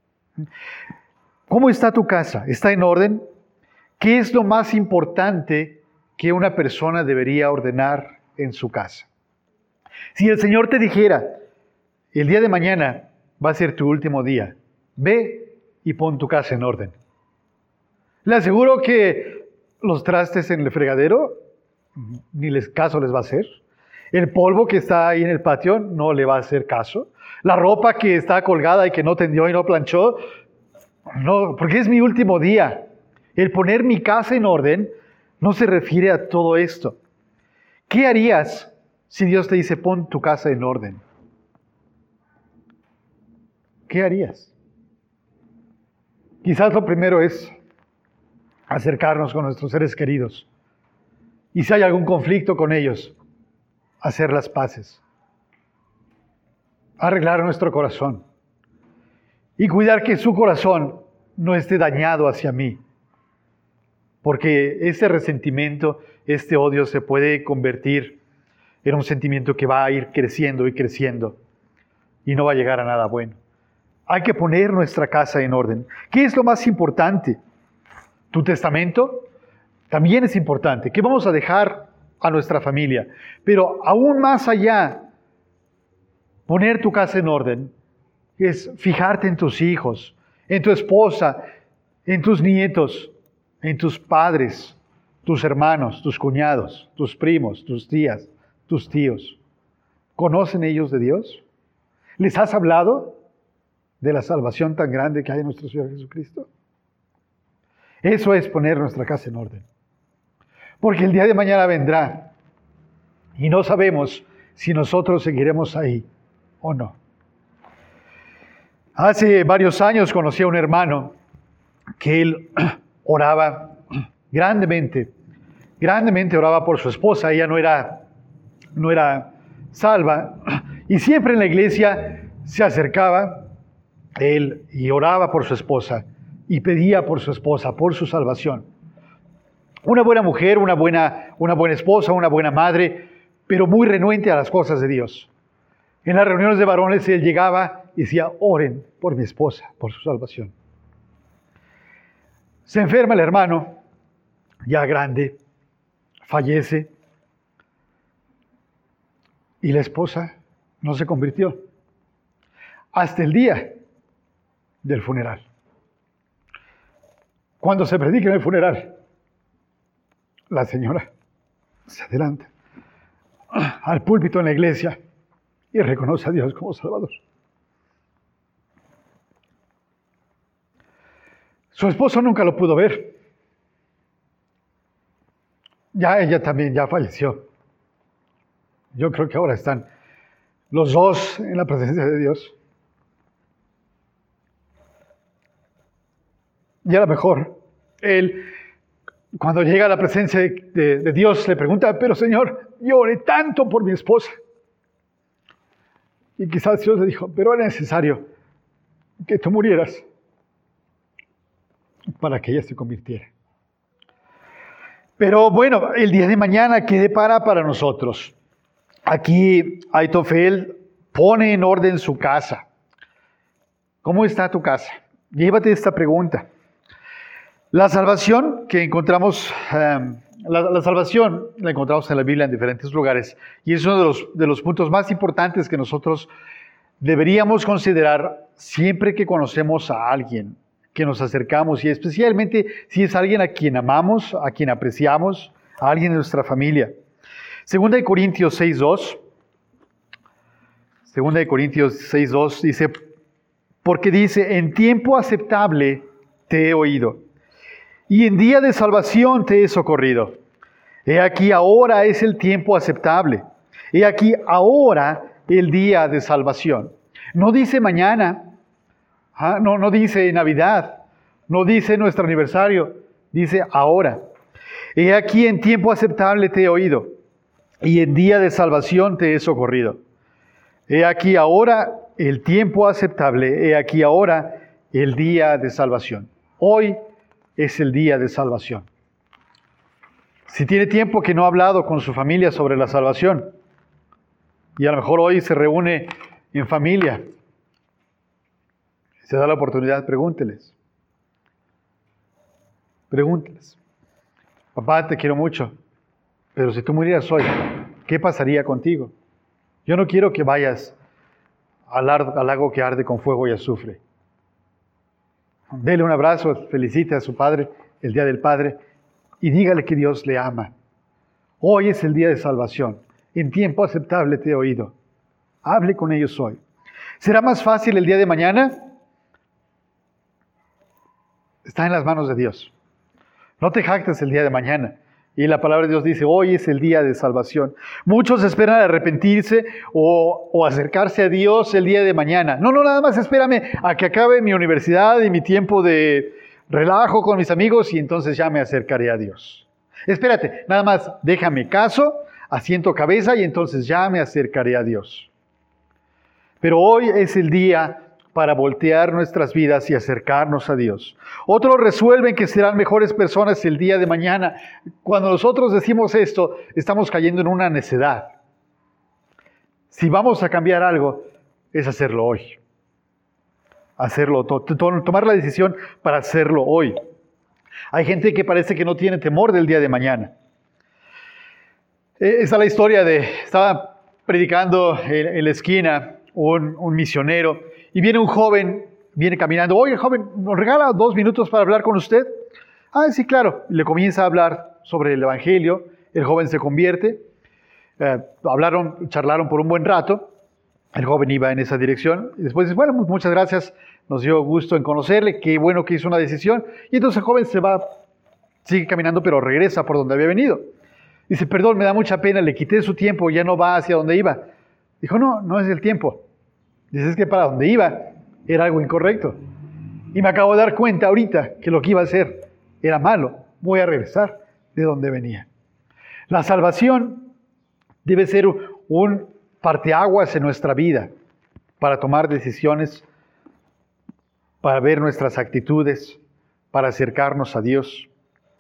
[SPEAKER 1] ¿Cómo está tu casa? ¿Está en orden? ¿Qué es lo más importante que una persona debería ordenar en su casa? Si el Señor te dijera, el día de mañana va a ser tu último día, ve y pon tu casa en orden. Le aseguro que los trastes en el fregadero, ni les caso les va a hacer. El polvo que está ahí en el patio no le va a hacer caso. La ropa que está colgada y que no tendió y no planchó, no, porque es mi último día. El poner mi casa en orden no se refiere a todo esto. ¿Qué harías si Dios te dice, pon tu casa en orden? ¿Qué harías? Quizás lo primero es acercarnos con nuestros seres queridos. Y si hay algún conflicto con ellos, hacer las paces. Arreglar nuestro corazón. Y cuidar que su corazón no esté dañado hacia mí. Porque ese resentimiento, este odio se puede convertir en un sentimiento que va a ir creciendo y creciendo. Y no va a llegar a nada bueno. Hay que poner nuestra casa en orden. ¿Qué es lo más importante? ¿Tu testamento? También es importante. ¿Qué vamos a dejar a nuestra familia? Pero aún más allá, poner tu casa en orden es fijarte en tus hijos, en tu esposa, en tus nietos, en tus padres, tus hermanos, tus cuñados, tus primos, tus tías, tus tíos. ¿Conocen ellos de Dios? ¿Les has hablado de la salvación tan grande que hay en nuestro Señor Jesucristo? Eso es poner nuestra casa en orden. Porque el día de mañana vendrá y no sabemos si nosotros seguiremos ahí o no. Hace varios años conocí a un hermano que él oraba grandemente, grandemente oraba por su esposa. Ella no era, no era salva y siempre en la iglesia se acercaba él y oraba por su esposa y pedía por su esposa, por su salvación. Una buena mujer, una buena, una buena esposa, una buena madre, pero muy renuente a las cosas de Dios. En las reuniones de varones él llegaba y decía, oren por mi esposa, por su salvación. Se enferma el hermano, ya grande, fallece, y la esposa no se convirtió hasta el día del funeral. Cuando se predica en el funeral, la señora se adelanta al púlpito en la iglesia y reconoce a Dios como Salvador. Su esposo nunca lo pudo ver. Ya ella también ya falleció. Yo creo que ahora están los dos en la presencia de Dios. Y a lo mejor él, cuando llega a la presencia de, de, de Dios, le pregunta, pero Señor, yo oré tanto por mi esposa. Y quizás Dios le dijo, pero era necesario que tú murieras para que ella se convirtiera. Pero bueno, el día de mañana, ¿qué depara para nosotros? Aquí Aitofel pone en orden su casa. ¿Cómo está tu casa? Llévate esta pregunta. La salvación que encontramos, um, la, la salvación la encontramos en la Biblia en diferentes lugares y es uno de los, de los puntos más importantes que nosotros deberíamos considerar siempre que conocemos a alguien, que nos acercamos y especialmente si es alguien a quien amamos, a quien apreciamos, a alguien de nuestra familia. Segunda de Corintios seis dos. Segunda de Corintios seis dos dice, porque dice, en tiempo aceptable te he oído, y en día de salvación te he socorrido. He aquí ahora es el tiempo aceptable. He aquí ahora el día de salvación. No dice mañana, ¿ah? no, no dice Navidad, no dice nuestro aniversario, dice ahora. He aquí en tiempo aceptable te he oído, y en día de salvación te he socorrido. He aquí ahora el tiempo aceptable, he aquí ahora el día de salvación. Hoy es el día de salvación. Si tiene tiempo que no ha hablado con su familia sobre la salvación, y a lo mejor hoy se reúne en familia, se da la oportunidad, pregúnteles. Pregúnteles. Papá, te quiero mucho, pero si tú murieras hoy, ¿qué pasaría contigo? Yo no quiero que vayas al, ar- al lago que arde con fuego y azufre. Dele un abrazo, felicite a su padre el día del padre y dígale que Dios le ama. Hoy es el día de salvación. En tiempo aceptable te he oído. Hable con ellos hoy. ¿Será más fácil el día de mañana? Está en las manos de Dios. No te jactes el día de mañana. Y la palabra de Dios dice, hoy es el día de salvación. Muchos esperan arrepentirse o, o acercarse a Dios el día de mañana. No, no, nada más espérame a que acabe mi universidad y mi tiempo de relajo con mis amigos y entonces ya me acercaré a Dios. Espérate, nada más déjame caso, asiento cabeza y entonces ya me acercaré a Dios. Pero hoy es el día para voltear nuestras vidas y acercarnos a Dios. Otros resuelven que serán mejores personas el día de mañana. Cuando nosotros decimos esto, estamos cayendo en una necedad. Si vamos a cambiar algo, es hacerlo hoy. Hacerlo, to- to- tomar la decisión para hacerlo hoy. Hay gente que parece que no tiene temor del día de mañana. Esa es la historia de, estaba predicando en, en la esquina un, un misionero y viene un joven, viene caminando. Oye, joven, ¿nos regala dos minutos para hablar con usted? Ah, sí, claro. Le comienza a hablar sobre el Evangelio. El joven se convierte. Eh, hablaron, charlaron por un buen rato. El joven iba en esa dirección. Y después dice, bueno, muchas gracias. Nos dio gusto en conocerle. Qué bueno que hizo una decisión. Y entonces el joven se va, sigue caminando, pero regresa por donde había venido. Dice, perdón, me da mucha pena. Le quité su tiempo. Ya no va hacia donde iba. Dijo, no, no es el tiempo. Dice, es que para donde iba era algo incorrecto. Y me acabo de dar cuenta ahorita que lo que iba a hacer era malo. Voy a regresar de donde venía. La salvación debe ser un parteaguas en nuestra vida para tomar decisiones, para ver nuestras actitudes, para acercarnos a Dios.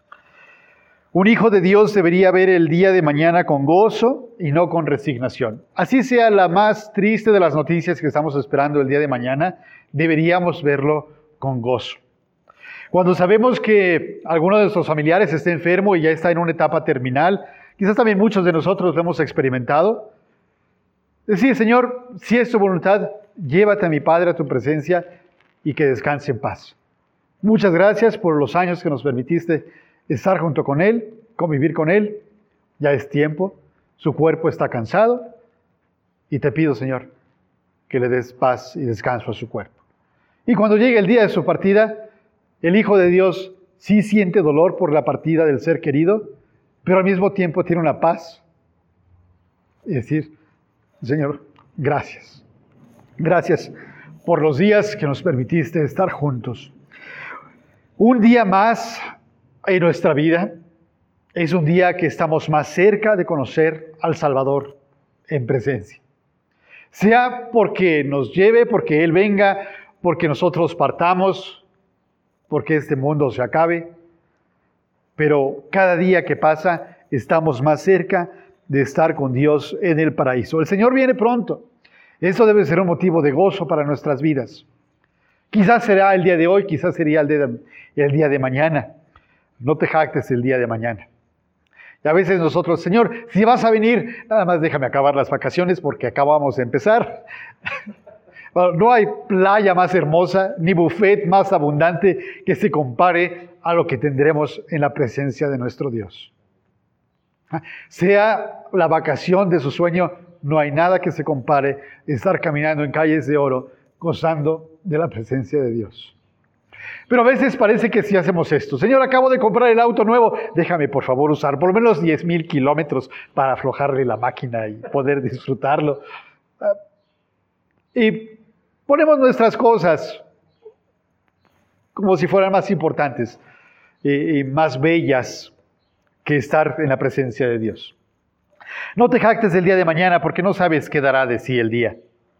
[SPEAKER 1] Un hijo de Dios debería ver el día de mañana con gozo y no con resignación. Así sea la más triste de las noticias que estamos esperando el día de mañana, deberíamos verlo con gozo. Cuando sabemos que alguno de nuestros familiares está enfermo y ya está en una etapa terminal, quizás también muchos de nosotros lo hemos experimentado, decir, Señor, si es tu voluntad, llévate a mi Padre a tu presencia y que descanse en paz. Muchas gracias por los años que nos permitiste estar junto con Él, convivir con Él. Ya es tiempo, su cuerpo está cansado y te pido, Señor, que le des paz y descanso a su cuerpo. Y cuando llegue el día de su partida, el Hijo de Dios sí siente dolor por la partida del ser querido, pero al mismo tiempo tiene una paz y decir, Señor, gracias. Gracias por los días que nos permitiste estar juntos. Un día más en nuestra vida es un día que estamos más cerca de conocer al Salvador en presencia. Sea porque nos lleve, porque Él venga, porque nosotros partamos, porque este mundo se acabe, pero cada día que pasa estamos más cerca de estar con Dios en el paraíso. El Señor viene pronto. Eso debe ser un motivo de gozo para nuestras vidas. Quizás será el día de hoy, quizás sería el día de, el día de mañana. No te jactes el día de mañana. Y a veces nosotros, Señor, si vas a venir, nada más déjame acabar las vacaciones porque acabamos de empezar. Bueno, no hay playa más hermosa, ni buffet más abundante que se compare a lo que tendremos en la presencia de nuestro Dios. Sea la vacación de su sueño, no hay nada que se compare a estar caminando en calles de oro, gozando de la presencia de Dios. Pero a veces parece que si hacemos esto, Señor, acabo de comprar el auto nuevo, déjame por favor usar por lo menos diez mil kilómetros para aflojarle la máquina y poder disfrutarlo. Y ponemos nuestras cosas como si fueran más importantes y, y más bellas que estar en la presencia de Dios. No te jactes del día de mañana porque no sabes qué dará de sí el día.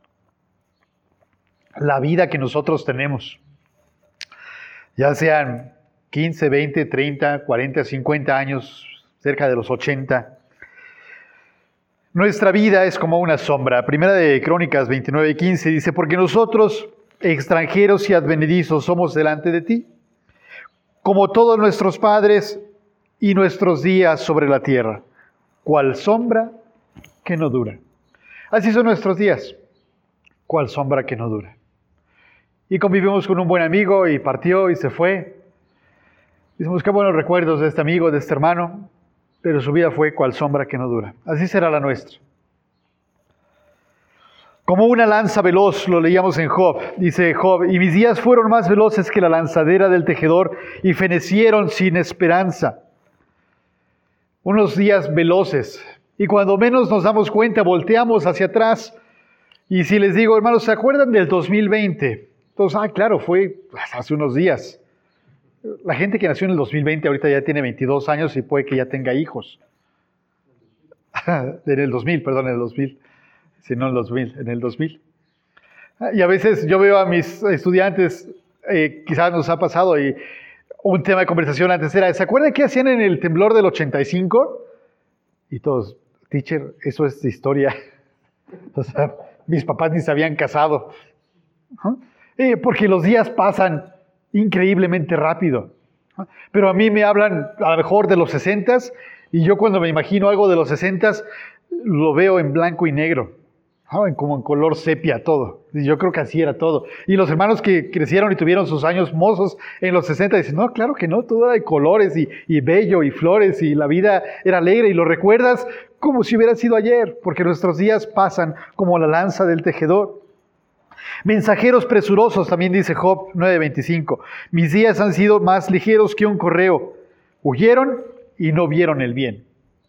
[SPEAKER 1] La vida que nosotros tenemos, ya sean quince, veinte, treinta, cuarenta, cincuenta años, cerca de los ochenta. Nuestra vida es como una sombra. Primera de Crónicas veintinueve, quince dice, porque nosotros, extranjeros y advenedizos, somos delante de ti, como todos nuestros padres y nuestros días sobre la tierra, cual sombra que no dura. Así son nuestros días, cual sombra que no dura. Y convivimos con un buen amigo y partió y se fue. Decimos, qué buenos recuerdos de este amigo, de este hermano, pero su vida fue cual sombra que no dura. Así será la nuestra. Como una lanza veloz, lo leíamos en Job, dice Job, y mis días fueron más veloces que la lanzadera del tejedor y fenecieron sin esperanza. Unos días veloces. Y cuando menos nos damos cuenta, volteamos hacia atrás. Y si les digo, hermanos, ¿se acuerdan del dos mil veinte? Entonces, ah, claro, fue hace unos días. La gente que nació en el dos mil veinte ahorita ya tiene veintidós años y puede que ya tenga hijos. En el dos mil, perdón, en el dos mil. Si no en el dos mil, en el dos mil. Y a veces yo veo a mis estudiantes, eh, quizás nos ha pasado, y un tema de conversación antes era, ¿se acuerdan qué hacían en el temblor del ochenta y cinco? Y todos, teacher, eso es historia. O sea, mis papás ni se habían casado. ¿Ah? Eh, porque los días pasan increíblemente rápido. ¿Ah? Pero a mí me hablan a lo mejor de los sesentas, y yo cuando me imagino algo de los sesentas, lo veo en blanco y negro. ¿Ah? Como en color sepia todo. Y yo creo que así era todo. Y los hermanos que crecieron y tuvieron sus años mozos en los sesenta dicen, no, claro que no, todo era de colores y, y bello y flores y la vida era alegre y lo recuerdas como si hubiera sido ayer, porque nuestros días pasan como la lanza del tejedor. Mensajeros presurosos, también dice Job nueve veinticinco. Mis días han sido más ligeros que un correo. Huyeron y no vieron el bien.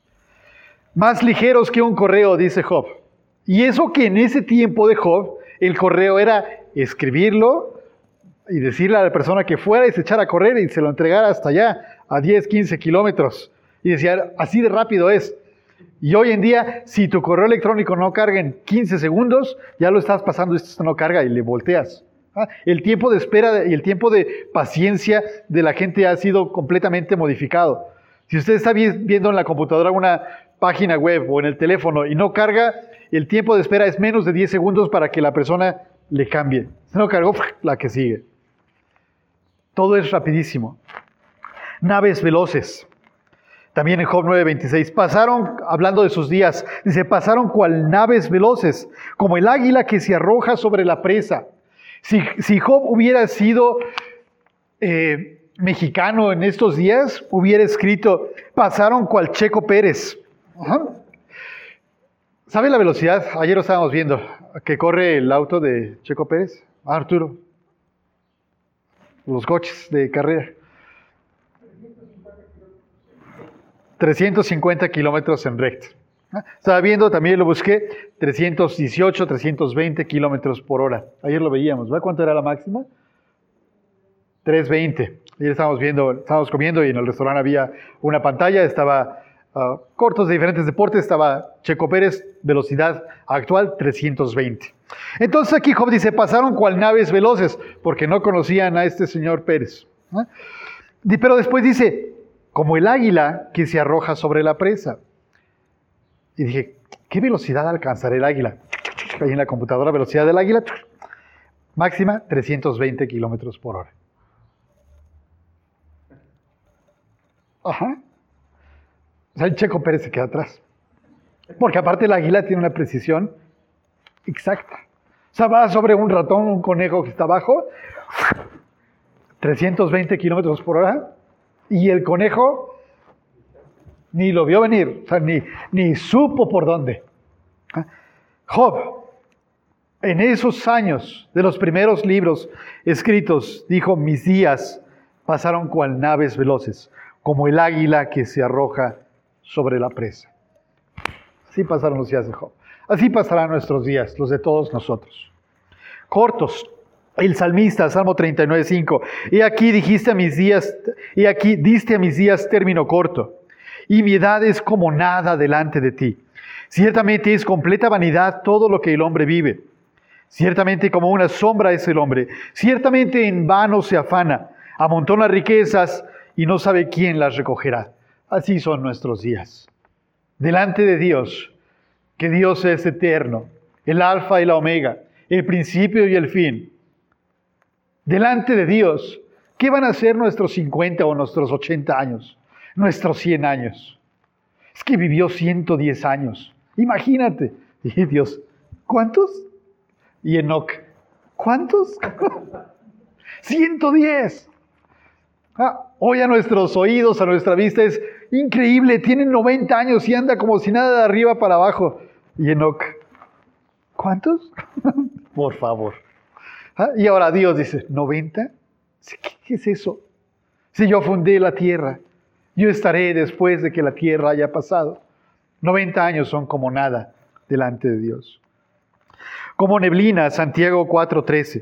[SPEAKER 1] Más ligeros que un correo, dice Job. Y eso que en ese tiempo de Job, el correo era escribirlo y decirle a la persona que fuera y se echara a correr y se lo entregara hasta allá, a diez, quince kilómetros. Y decía, así de rápido es. Y hoy en día, si tu correo electrónico no carga en quince segundos, ya lo estás pasando, esto no carga y le volteas. ¿Ah? El tiempo de espera y el tiempo de paciencia de la gente ha sido completamente modificado. Si usted está viendo en la computadora una página web o en el teléfono y no carga, el tiempo de espera es menos de diez segundos para que la persona le cambie. Si no cargó, la que sigue. Todo es rapidísimo. Naves veloces. También en Job nueve veintiséis, pasaron, hablando de sus días, dice, pasaron cual naves veloces, como el águila que se arroja sobre la presa. Si, si Job hubiera sido eh, mexicano en estos días, hubiera escrito, pasaron cual Checo Pérez. Ajá. ¿Sabe la velocidad? Ayer lo estábamos viendo, que corre el auto de Checo Pérez. Ah, Arturo. Los coches de carrera. trescientos cincuenta kilómetros en recta. Estaba viendo, también lo busqué, trescientos dieciocho, trescientos veinte kilómetros por hora. Ayer lo veíamos. ¿Ve cuánto era la máxima? trescientos veinte. Ayer estábamos viendo, estábamos comiendo y en el restaurante había una pantalla, estaba uh, cortos de diferentes deportes. Estaba Checo Pérez, velocidad actual trescientos veinte. Entonces aquí Job dice, pasaron cual naves veloces, porque no conocían a este señor Pérez. ¿eh? Pero después dice, como el águila que se arroja sobre la presa. Y dije, ¿qué velocidad alcanzará el águila? Ahí en la computadora, velocidad del águila, máxima trescientos veinte kilómetros por hora. Ajá. O sea, el Checo Pérez se queda atrás. Porque aparte el águila tiene una precisión exacta. O sea, va sobre un ratón, un conejo que está abajo, trescientos veinte kilómetros por hora, y el conejo ni lo vio venir, o sea, ni, ni supo por dónde. Job, en esos años de los primeros libros escritos, dijo, mis días pasaron cual naves veloces, como el águila que se arroja sobre la presa. Así pasaron los días de Job. Así pasarán nuestros días, los de todos nosotros. Cortos. El salmista, Salmo treinta y nueve, cinco. Y aquí dijiste a mis días, y aquí diste a mis días término corto, y mi edad es como nada delante de ti. Ciertamente es completa vanidad todo lo que el hombre vive. Ciertamente como una sombra es el hombre. Ciertamente en vano se afana, amontona riquezas y no sabe quién las recogerá. Así son nuestros días. Delante de Dios, que Dios es eterno, el alfa y la omega, el principio y el fin. Delante de Dios, ¿qué van a ser nuestros cincuenta o nuestros ochenta años? Nuestros cien años. Es que vivió ciento diez años. Imagínate. Y Dios, ¿cuántos? Y Enoc, ¿cuántos? ciento diez. Ah, hoy a nuestros oídos, a nuestra vista es increíble. Tienen noventa años y anda como si nada de arriba para abajo. Y Enoc, ¿cuántos? Por favor. ¿Ah? Y ahora Dios dice, ¿noventa? ¿Qué, ¿Qué es eso? Si yo fundé la tierra, yo estaré después de que la tierra haya pasado. noventa años son como nada delante de Dios. Como neblina, Santiago cuatro trece.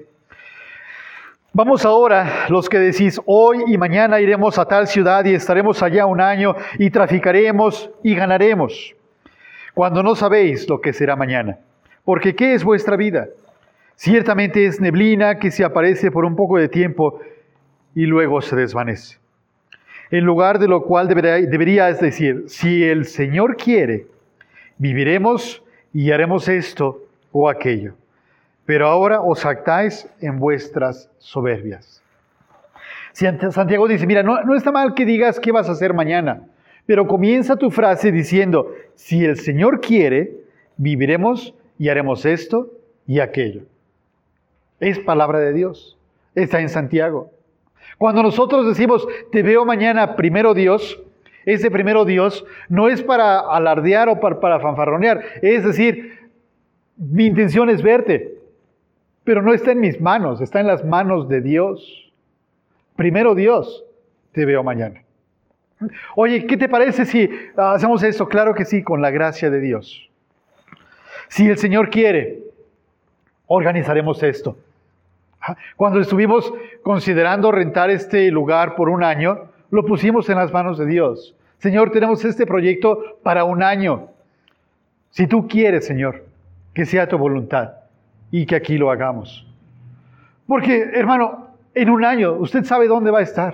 [SPEAKER 1] Vamos ahora, los que decís, hoy y mañana iremos a tal ciudad y estaremos allá un año y traficaremos y ganaremos, cuando no sabéis lo que será mañana. Porque ¿qué es vuestra vida? Ciertamente es neblina que se aparece por un poco de tiempo y luego se desvanece. En lugar de lo cual debería, debería es decir, si el Señor quiere, viviremos y haremos esto o aquello. Pero ahora os jactáis en vuestras soberbias. Santiago dice, mira, no, no está mal que digas qué vas a hacer mañana, pero comienza tu frase diciendo, si el Señor quiere, viviremos y haremos esto y aquello. Es palabra de Dios. Está en Santiago. Cuando nosotros decimos, te veo mañana, primero Dios, ese primero Dios no es para alardear o para, para fanfarronear. Es decir, mi intención es verte, pero no está en mis manos, está en las manos de Dios. Primero Dios, te veo mañana. Oye, ¿qué te parece si hacemos esto? Claro que sí, con la gracia de Dios. Si el Señor quiere, organizaremos esto. Cuando estuvimos considerando rentar este lugar por un año, lo pusimos en las manos de Dios. Señor, tenemos este proyecto para un año. Si tú quieres, Señor, que sea tu voluntad y que aquí lo hagamos. Porque, hermano, en un año, usted sabe dónde va a estar.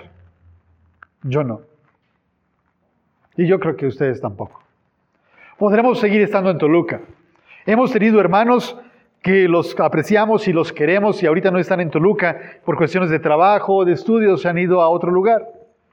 [SPEAKER 1] Yo no. Y yo creo que ustedes tampoco. Podremos seguir estando en Toluca. Hemos tenido hermanos que los apreciamos y los queremos y ahorita no están en Toluca por cuestiones de trabajo, de estudios, se han ido a otro lugar.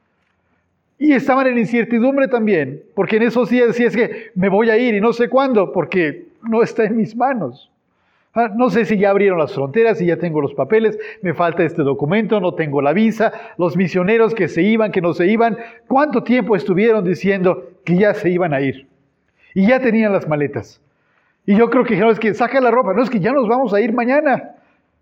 [SPEAKER 1] Y estaban en incertidumbre también, porque en esos días decía, es que me voy a ir y no sé cuándo, porque no está en mis manos. Ah, no sé si ya abrieron las fronteras, si ya tengo los papeles, me falta este documento, no tengo la visa, los misioneros que se iban, que no se iban, ¿cuánto tiempo estuvieron diciendo que ya se iban a ir? Y ya tenían las maletas. Y yo creo que dijeron, es que saca la ropa, no es que ya nos vamos a ir mañana.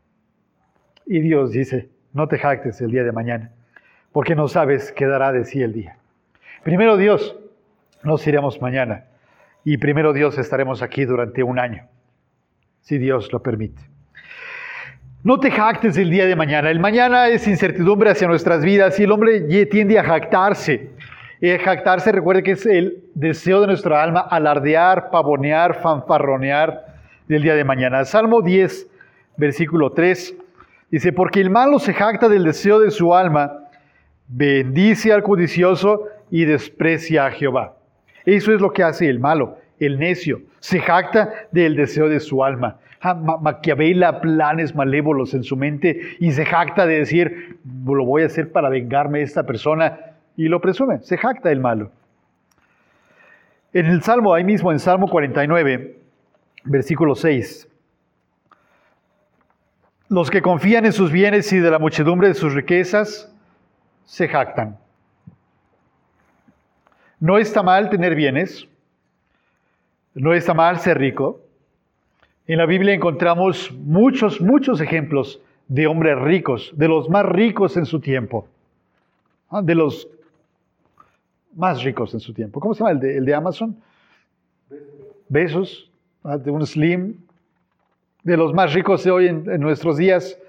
[SPEAKER 1] Y Dios dice, no te jactes el día de mañana, porque no sabes qué dará de sí el día. Primero Dios, nos iremos mañana. Y primero Dios estaremos aquí durante un año, si Dios lo permite. No te jactes el día de mañana. El mañana es incertidumbre hacia nuestras vidas y el hombre tiende a jactarse. Y jactarse, recuerde que es el deseo de nuestra alma, alardear, pavonear, fanfarronear del día de mañana. Salmo diez, versículo tres, dice, porque el malo se jacta del deseo de su alma, bendice al codicioso y desprecia a Jehová. Eso es lo que hace el malo, el necio, se jacta del deseo de su alma. Ma- Maquiavela planes malévolos en su mente y se jacta de decir, lo voy a hacer para vengarme de esta persona, y lo presume, se jacta el malo. En el Salmo, ahí mismo en Salmo cuarenta y nueve, versículo seis, los que confían en sus bienes y de la muchedumbre de sus riquezas, se jactan. No está mal tener bienes, no está mal ser rico. En la Biblia encontramos muchos, muchos ejemplos de hombres ricos, de los más ricos en su tiempo. De los más ricos en su tiempo. ¿Cómo se llama el de, el de Amazon? Bezos, de un Slim. De los más ricos de hoy en, en nuestros días.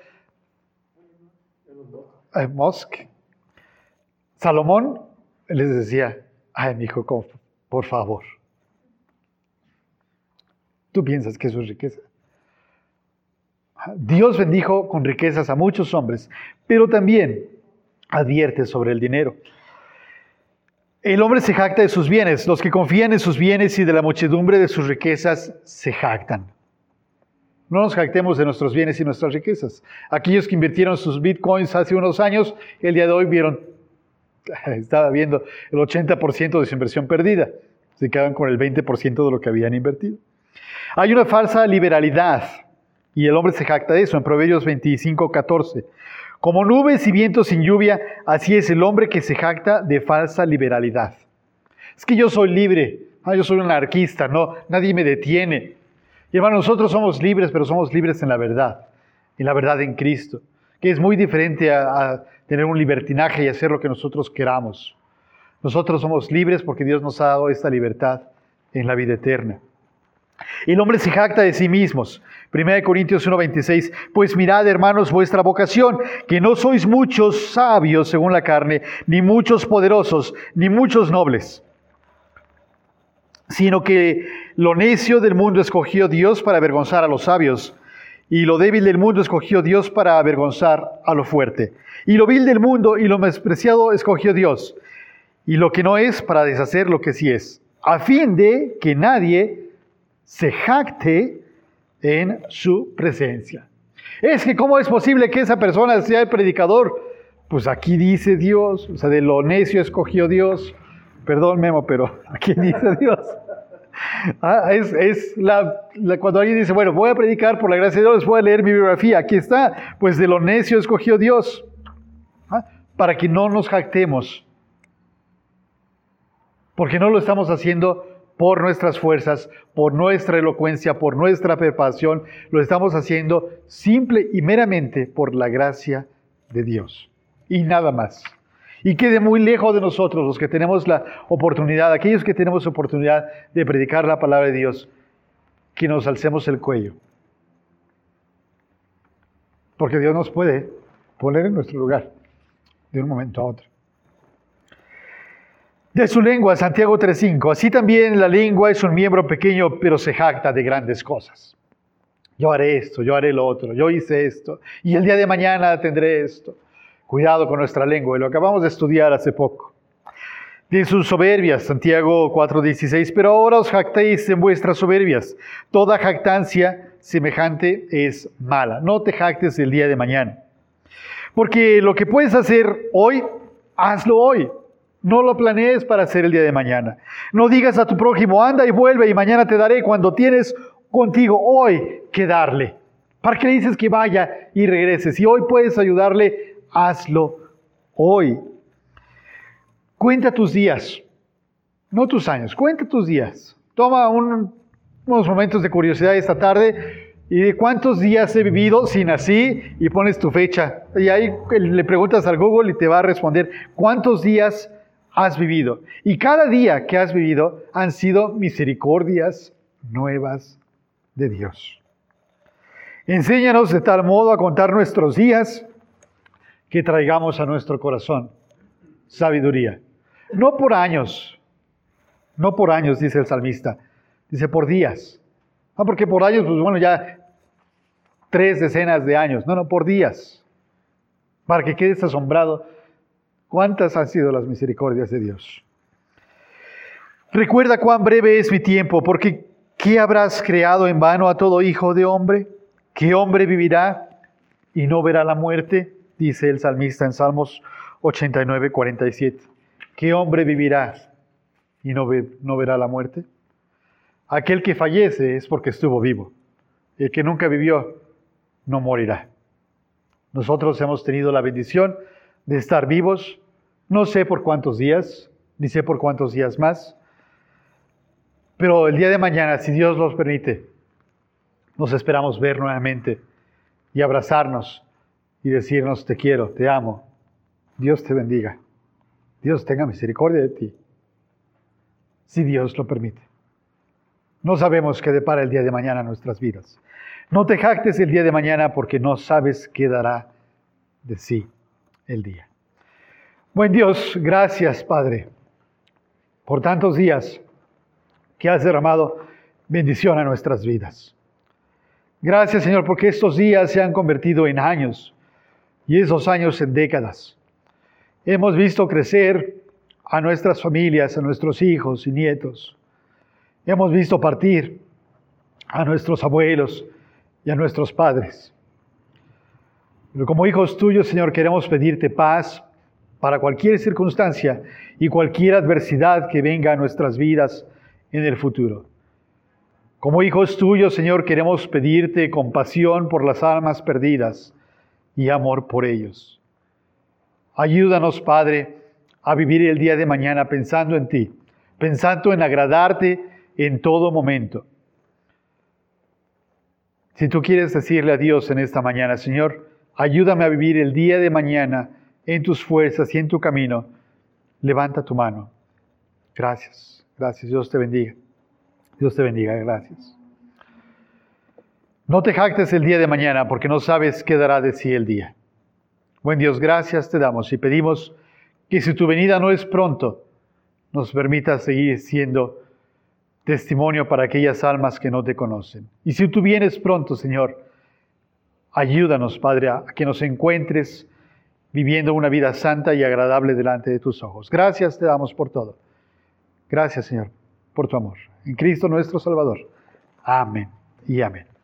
[SPEAKER 1] Eh, Musk. Salomón les decía, ay, mi hijo, por favor. ¿Tú piensas que eso es riqueza? Dios bendijo con riquezas a muchos hombres, pero también advierte sobre el dinero. El hombre se jacta de sus bienes. Los que confían en sus bienes y de la muchedumbre de sus riquezas se jactan. No nos jactemos de nuestros bienes y nuestras riquezas. Aquellos que invirtieron sus bitcoins hace unos años, el día de hoy vieron, estaba viendo el ochenta por ciento de su inversión perdida. Se quedaban con el veinte por ciento de lo que habían invertido. Hay una falsa liberalidad y el hombre se jacta de eso en Proverbios veinticinco, catorce. Como nubes y vientos sin lluvia, así es el hombre que se jacta de falsa liberalidad. Es que yo soy libre, ah, yo soy un anarquista, no, nadie me detiene. Y hermano, nosotros somos libres, pero somos libres en la verdad, en la verdad en Cristo, que es muy diferente a, a tener un libertinaje y hacer lo que nosotros queramos. Nosotros somos libres porque Dios nos ha dado esta libertad en la vida eterna. El hombre se jacta de sí mismos. primera de Corintios uno, veintiséis. Pues mirad, hermanos, vuestra vocación, que no sois muchos sabios según la carne, ni muchos poderosos, ni muchos nobles, sino que lo necio del mundo escogió Dios para avergonzar a los sabios, y lo débil del mundo escogió Dios para avergonzar a lo fuerte. Y lo vil del mundo y lo despreciado escogió Dios, y lo que no es para deshacer lo que sí es, a fin de que nadie se jacte en su presencia. Es que ¿cómo es posible que esa persona sea el predicador? Pues aquí dice Dios, o sea, de lo necio escogió Dios. Perdón, Memo, pero aquí dice Dios. Ah, es es la, la, cuando alguien dice, bueno, voy a predicar por la gracia de Dios, les voy a leer mi biografía. Aquí está, pues de lo necio escogió Dios. ¿Ah? Para que no nos jactemos. Porque no lo estamos haciendo por nuestras fuerzas, por nuestra elocuencia, por nuestra preparación, lo estamos haciendo simple y meramente por la gracia de Dios. Y nada más. Y quede muy lejos de nosotros los que tenemos la oportunidad, aquellos que tenemos oportunidad de predicar la palabra de Dios, que nos alcemos el cuello. Porque Dios nos puede poner en nuestro lugar de un momento a otro. De su lengua, Santiago tres cinco. Así también la lengua es un miembro pequeño, pero se jacta de grandes cosas. Yo haré esto, yo haré lo otro, yo hice esto, y el día de mañana tendré esto. Cuidado con nuestra lengua, y lo acabamos de estudiar hace poco. De sus soberbias, Santiago cuatro dieciséis. Pero ahora os jactéis en vuestras soberbias. Toda jactancia semejante es mala. No te jactes el día de mañana. Porque lo que puedes hacer hoy, hazlo hoy. No lo planees para hacer el día de mañana. No digas a tu prójimo, anda y vuelve y mañana te daré, cuando tienes contigo hoy que darle. ¿Para qué le dices que vaya y regrese? Si hoy puedes ayudarle, hazlo hoy. Cuenta tus días, no tus años, cuenta tus días. Toma un, unos momentos de curiosidad esta tarde y de cuántos días he vivido sin así y pones tu fecha. Y ahí le preguntas al Google y te va a responder cuántos días has vivido. Y cada día que has vivido han sido misericordias nuevas de Dios. Enséñanos de tal modo a contar nuestros días que traigamos a nuestro corazón sabiduría. No por años, no por años, dice el salmista, dice por días. No, porque por años, pues bueno, ya tres decenas de años. No, no, por días. Para que quedes asombrado, ¿cuántas han sido las misericordias de Dios? Recuerda cuán breve es mi tiempo, porque ¿qué habrás creado en vano a todo hijo de hombre? ¿Qué hombre vivirá y no verá la muerte? Dice el salmista en Salmos ochenta y nueve, cuarenta y siete. ¿Qué hombre vivirá y no, ve, no verá la muerte? Aquel que fallece es porque estuvo vivo. El que nunca vivió no morirá. Nosotros hemos tenido la bendición de estar vivos, no sé por cuántos días, ni sé por cuántos días más, pero el día de mañana, si Dios nos permite, nos esperamos ver nuevamente y abrazarnos y decirnos, te quiero, te amo, Dios te bendiga, Dios tenga misericordia de ti, si Dios lo permite. No sabemos qué depara el día de mañana en nuestras vidas. No te jactes el día de mañana porque no sabes qué dará de sí el día. Buen Dios, gracias, Padre, por tantos días que has derramado bendición a nuestras vidas. Gracias, Señor, porque estos días se han convertido en años y esos años en décadas. Hemos visto crecer a nuestras familias, a nuestros hijos y nietos. Hemos visto partir a nuestros abuelos y a nuestros padres. Pero como hijos tuyos, Señor, queremos pedirte paz para cualquier circunstancia y cualquier adversidad que venga a nuestras vidas en el futuro. Como hijos tuyos, Señor, queremos pedirte compasión por las almas perdidas y amor por ellos. Ayúdanos, Padre, a vivir el día de mañana pensando en ti, pensando en agradarte en todo momento. Si tú quieres decirle a Dios en esta mañana, Señor, ayúdame a vivir el día de mañana en tus fuerzas y en tu camino, levanta tu mano. Gracias, gracias, Dios te bendiga. Dios te bendiga, gracias. No te jactes el día de mañana porque no sabes qué dará de sí el día. Buen Dios, gracias te damos y pedimos que si tu venida no es pronto, nos permitas seguir siendo testimonio para aquellas almas que no te conocen. Y si tú vienes pronto, Señor, ayúdanos, Padre, a que nos encuentres viviendo una vida santa y agradable delante de tus ojos. Gracias te damos por todo. Gracias, Señor, por tu amor. En Cristo nuestro Salvador. Amén y amén.